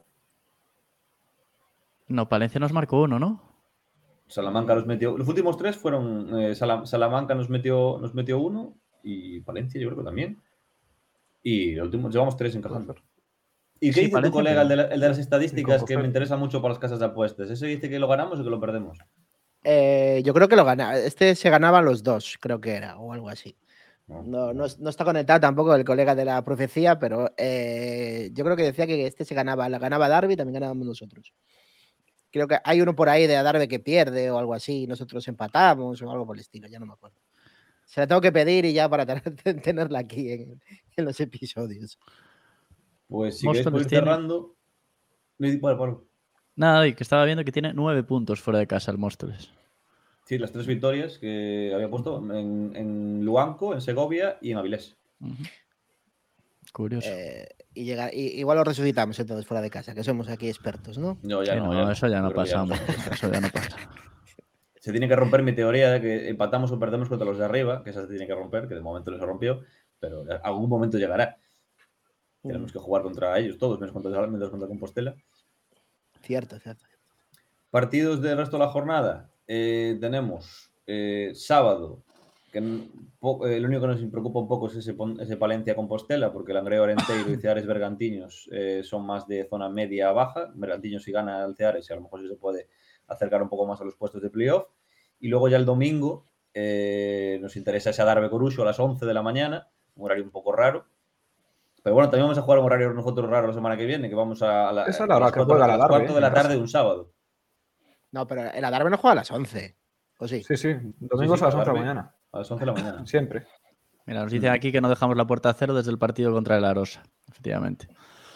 No, Palencia nos marcó 1, ¿no? Salamanca nos metió... Los últimos 3 fueron... Salamanca nos metió 1 y Palencia yo creo que también. Y los últimos llevamos 3 encajando. ¿Y qué dice Palencia, tu colega, el de las estadísticas, que Compostela. me interesa mucho para las casas de apuestas? ¿Ese dice que lo ganamos o que lo perdemos? Yo creo que lo ganaba. Se ganaban los 2, creo que era, o algo así. No está conectado tampoco el colega de la profecía, pero yo creo que decía que se ganaba Darby y también ganábamos nosotros. Creo que hay uno por ahí de Darby que pierde o algo así, y nosotros empatamos o algo por el estilo, ya no me acuerdo. Se la tengo que pedir y ya para tenerla aquí en los episodios. Pues si queréis ir cerrando... Bueno. Nada, y que estaba viendo que tiene 9 puntos fuera de casa el Móstoles. Sí, las 3 victorias que había puesto en Luanco, en Segovia y en Avilés. Curioso. Igual lo resucitamos entonces fuera de casa, que somos aquí expertos, ¿no? Eso ya no pasa. Eso ya no pasa. Se tiene que romper mi teoría de que empatamos o perdemos contra los de arriba, que esa se tiene que romper, que de momento no se rompió, pero algún momento llegará. Tenemos que jugar contra ellos todos, menos contra Compostela. Cierto. Partidos del resto de la jornada. Tenemos sábado, que lo único que nos preocupa un poco es ese Palencia-Compostela, porque el Langreo Arenteiro y Ceares Bergantiños son más de zona media-baja. Bergantiños si gana al Ceares, y a lo mejor sí se puede acercar un poco más a los puestos de playoff. Y luego ya el domingo nos interesa ese Adarve Coruxo a las 11 de la mañana, un horario un poco raro. Pero bueno, también vamos a jugar un horario nosotros raro la semana que viene, que vamos a las 4 de la tarde un sábado. No, pero el Adarve no juega a las 11, ¿o sí? Sí, domingos a las 11 de la mañana. A las 11 de la mañana. Siempre. Mira, nos dicen aquí que no dejamos la puerta a cero desde el partido contra el Arosa, efectivamente.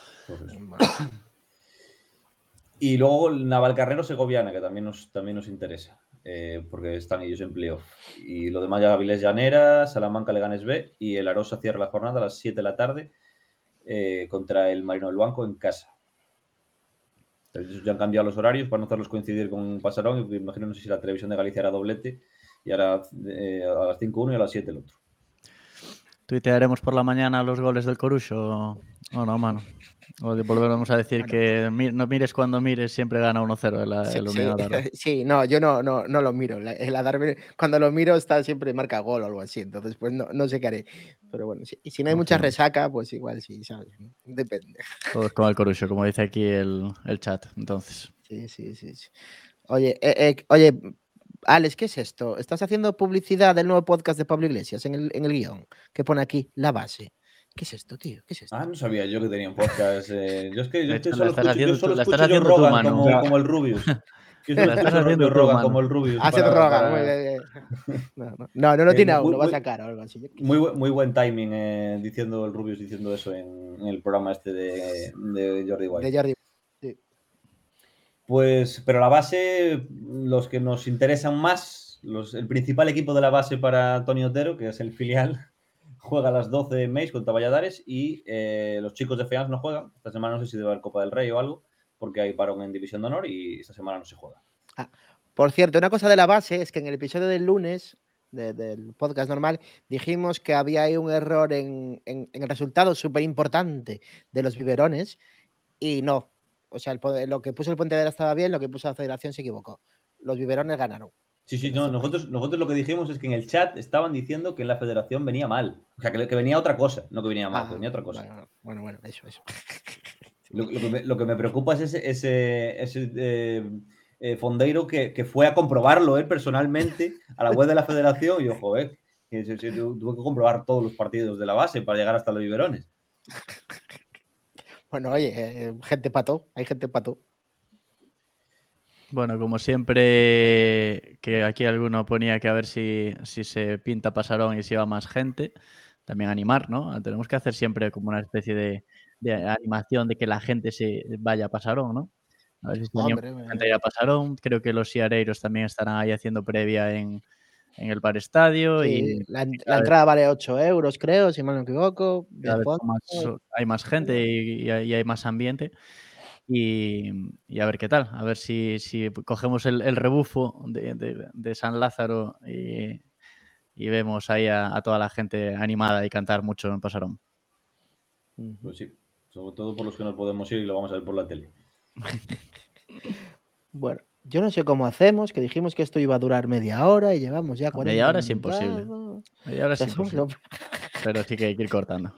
Y luego el Navalcarnero Segoviana, que también nos interesa, porque están ellos en playoff. Y lo demás ya Avilés Llanera, Salamanca Leganés B, y el Arosa cierra la jornada a las 7 de la tarde contra el Marino del Banco en casa. Entonces, ya han cambiado los horarios para no hacerlos coincidir con Pasarón, y imagino, no sé si la Televisión de Galicia era doblete, y ahora a las 5 uno y a las 7 el otro. ¿Tuitearemos por la mañana los goles del Coruxo o no, mano? O volveremos a decir que no mires cuando mires, siempre gana 1-0 el Unión Adarve. Sí, no, yo no lo miro. El Adarve, cuando lo miro, está siempre marca gol o algo así. Entonces, pues no sé qué haré. Pero bueno, si no hay mucha resaca, pues igual sí, ¿sabes? Depende. Todos con el Coruxo, como dice aquí el chat, entonces. Sí. Oye, Alex, ¿qué es esto? ¿Estás haciendo publicidad del nuevo podcast de Pablo Iglesias en el guión? Que pone aquí la base. ¿Qué es esto, tío? ¿Qué es esto? No sabía yo que tenía un podcast. Yo solo estás escucho haciendo Joe Rogan tú, mano. como el Rubius. Que se lo estás puso haciendo tú, Rogan mano. como el Rubius. Hace para- droga. para- No lo tiene aún, muy- lo va a muy- sacar o algo así. Muy buen timing diciendo el Rubius diciendo eso en el programa este de Jordi Wild. De Jordi. Sí. Pues, pero la base, los que nos interesan más, el principal equipo de la base para Antonio Otero, que es el filial, juega a las 12 en Meis contra Valladares y los chicos de FEANS no juegan. Esta semana no sé si debe haber Copa del Rey o algo, porque hay parón en División de Honor y esta semana no se juega. Por cierto, una cosa de la base es que en el episodio del lunes del podcast normal dijimos que había ahí un error en el resultado súper importante de los biberones y no. O sea, lo que puso el Pontevedra estaba bien, lo que puso la Federación se equivocó. Los biberones ganaron. Sí, no, nosotros lo que dijimos es que en el chat estaban diciendo que en la Federación venía mal. O sea, que venía otra cosa, no que venía mal, que venía otra cosa. Bueno, eso. Lo que me preocupa es ese fondeiro que fue a comprobarlo él personalmente a la web de la Federación y ojo, que tuvo que comprobar todos los partidos de la base para llegar hasta los biberones. Bueno, oye, gente pato, hay gente pato. Bueno, como siempre, que aquí alguno ponía que a ver si se pinta Pasarón y si va más gente, también animar, ¿no? Tenemos que hacer siempre como una especie de animación de que la gente se vaya a Pasarón, ¿no? A ver si se anima gente a ir a Pasarón. Creo que los siareiros también estarán ahí haciendo previa en el bar estadio. Sí, y la entrada vale 8 euros, creo, si mal no me equivoco. Cada vez hay más gente y hay más ambiente. Y a ver qué tal, a ver si cogemos el rebufo de San Lázaro y vemos ahí a toda la gente animada y cantar mucho en Pasarón. Pues sí, sobre todo por los que no podemos ir y lo vamos a ver por la tele. Bueno, yo no sé cómo hacemos, que dijimos que esto iba a durar media hora y llevamos ya 40 Media hora es minutos. imposible. Media hora es imposible. Pero sí que hay que ir cortando.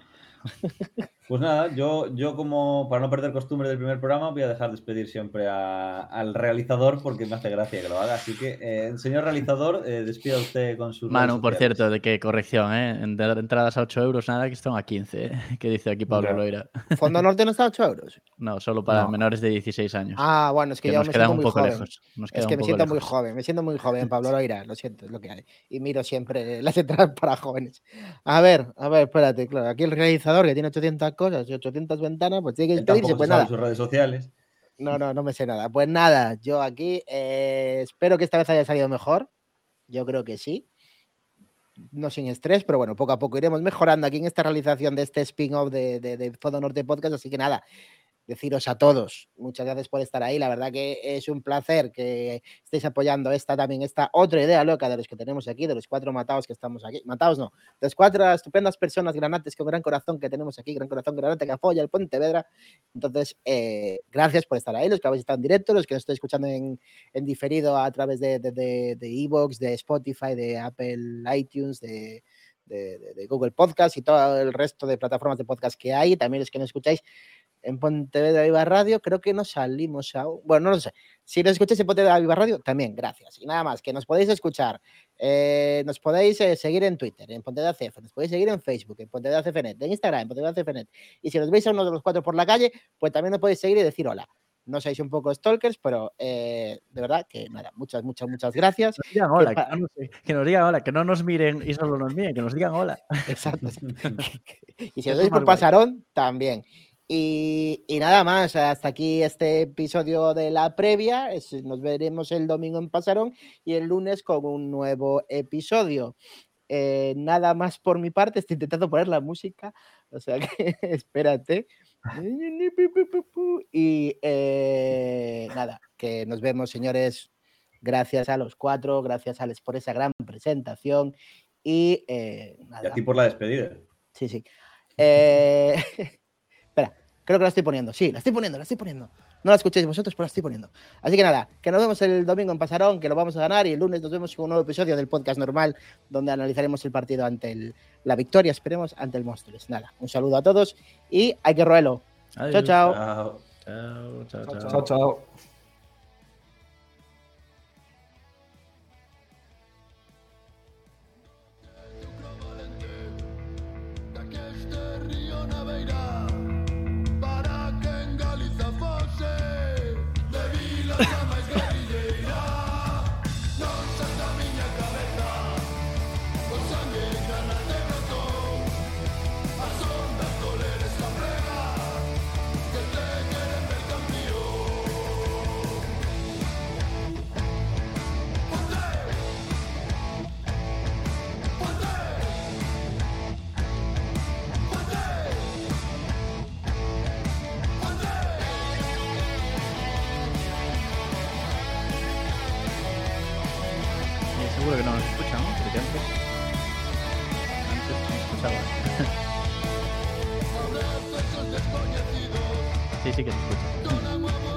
Pues nada, yo como para no perder costumbre del primer programa voy a dejar despedir siempre al realizador porque me hace gracia que lo haga. Así que, señor realizador, despida usted con sus Manu, por redes cierto, de que corrección, entradas a 8 euros, nada, que están a 15, que dice aquí Pablo Loira. ¿Fondo Norte no está a 8 euros? No, solo para menores de 16 años. Ah, bueno, es que yo nos queda siento un muy poco joven. lejos. Es que me siento muy joven, Pablo Loira, lo siento, es lo que hay. Y miro siempre las entradas para jóvenes. A ver, espérate, claro, aquí el realizador que tiene 800 cosas y 800 ventanas, pues tiene que despedirse, pues nada. Sus redes sociales. No me sé nada. Pues nada, yo aquí espero que esta vez haya salido mejor. Yo creo que sí. No sin estrés, pero bueno, poco a poco iremos mejorando aquí en esta realización de este spin-off de Fondo Norte Podcast. Así que nada, deciros a todos, muchas gracias por estar ahí. La verdad que es un placer que estéis apoyando esta otra idea loca de los que tenemos aquí, de los 4 matados que estamos aquí. Matados no, de las 4 estupendas personas granates con gran corazón que tenemos aquí, gran corazón granate que apoya el Pontevedra. Entonces, gracias por estar ahí, los que habéis estado en directo, los que nos estáis escuchando en diferido a través de iVoox, de Spotify, de Apple iTunes, de Google Podcast y todo el resto de plataformas de podcast que hay. También los que nos escucháis en Pontevedra Viva Radio, creo que no salimos aún. Bueno, no lo sé. Si nos escucháis en Pontevedra Viva Radio, también, gracias. Y nada más, que nos podéis escuchar, nos podéis seguir en Twitter, en Pontevedra CF, nos podéis seguir en Facebook, en Pontevedra CFnet, en Instagram, en Pontevedra CFnet. Y si nos veis a uno de los 4 por la calle, pues también nos podéis seguir y decir hola. No seáis un poco stalkers, pero de verdad que nada, muchas gracias. Que nos digan hola, que nos digan hola, que no nos miren y solo nos miren, que nos digan hola. Exacto. Y si os veis por Pasarón, también. Y nada más, hasta aquí este episodio de la previa. Nos veremos el domingo en Pasarón y el lunes con un nuevo episodio. Nada más por mi parte, estoy intentando poner la música, o sea que espérate. Y nada, que nos vemos, señores. Gracias a los 4, gracias a Alex por esa gran presentación y nada. Y a ti por la despedida. Sí. Espera, creo que la estoy poniendo. Sí, la estoy poniendo. No la escuchéis vosotros, pero la estoy poniendo. Así que nada, que nos vemos el domingo en Pasarón, que lo vamos a ganar, y el lunes nos vemos con un nuevo episodio del podcast normal, donde analizaremos el partido ante la victoria, esperemos, ante el Móstoles. Nada, un saludo a todos y hay que roerlo. Adiós. Chao. Chao. Para que en Galiza fose de vila máis guerrilleira. seguro que no nos escuchan, ¿no? Por ejemplo. Antes me escuchaba. Sí, sí que te escucho.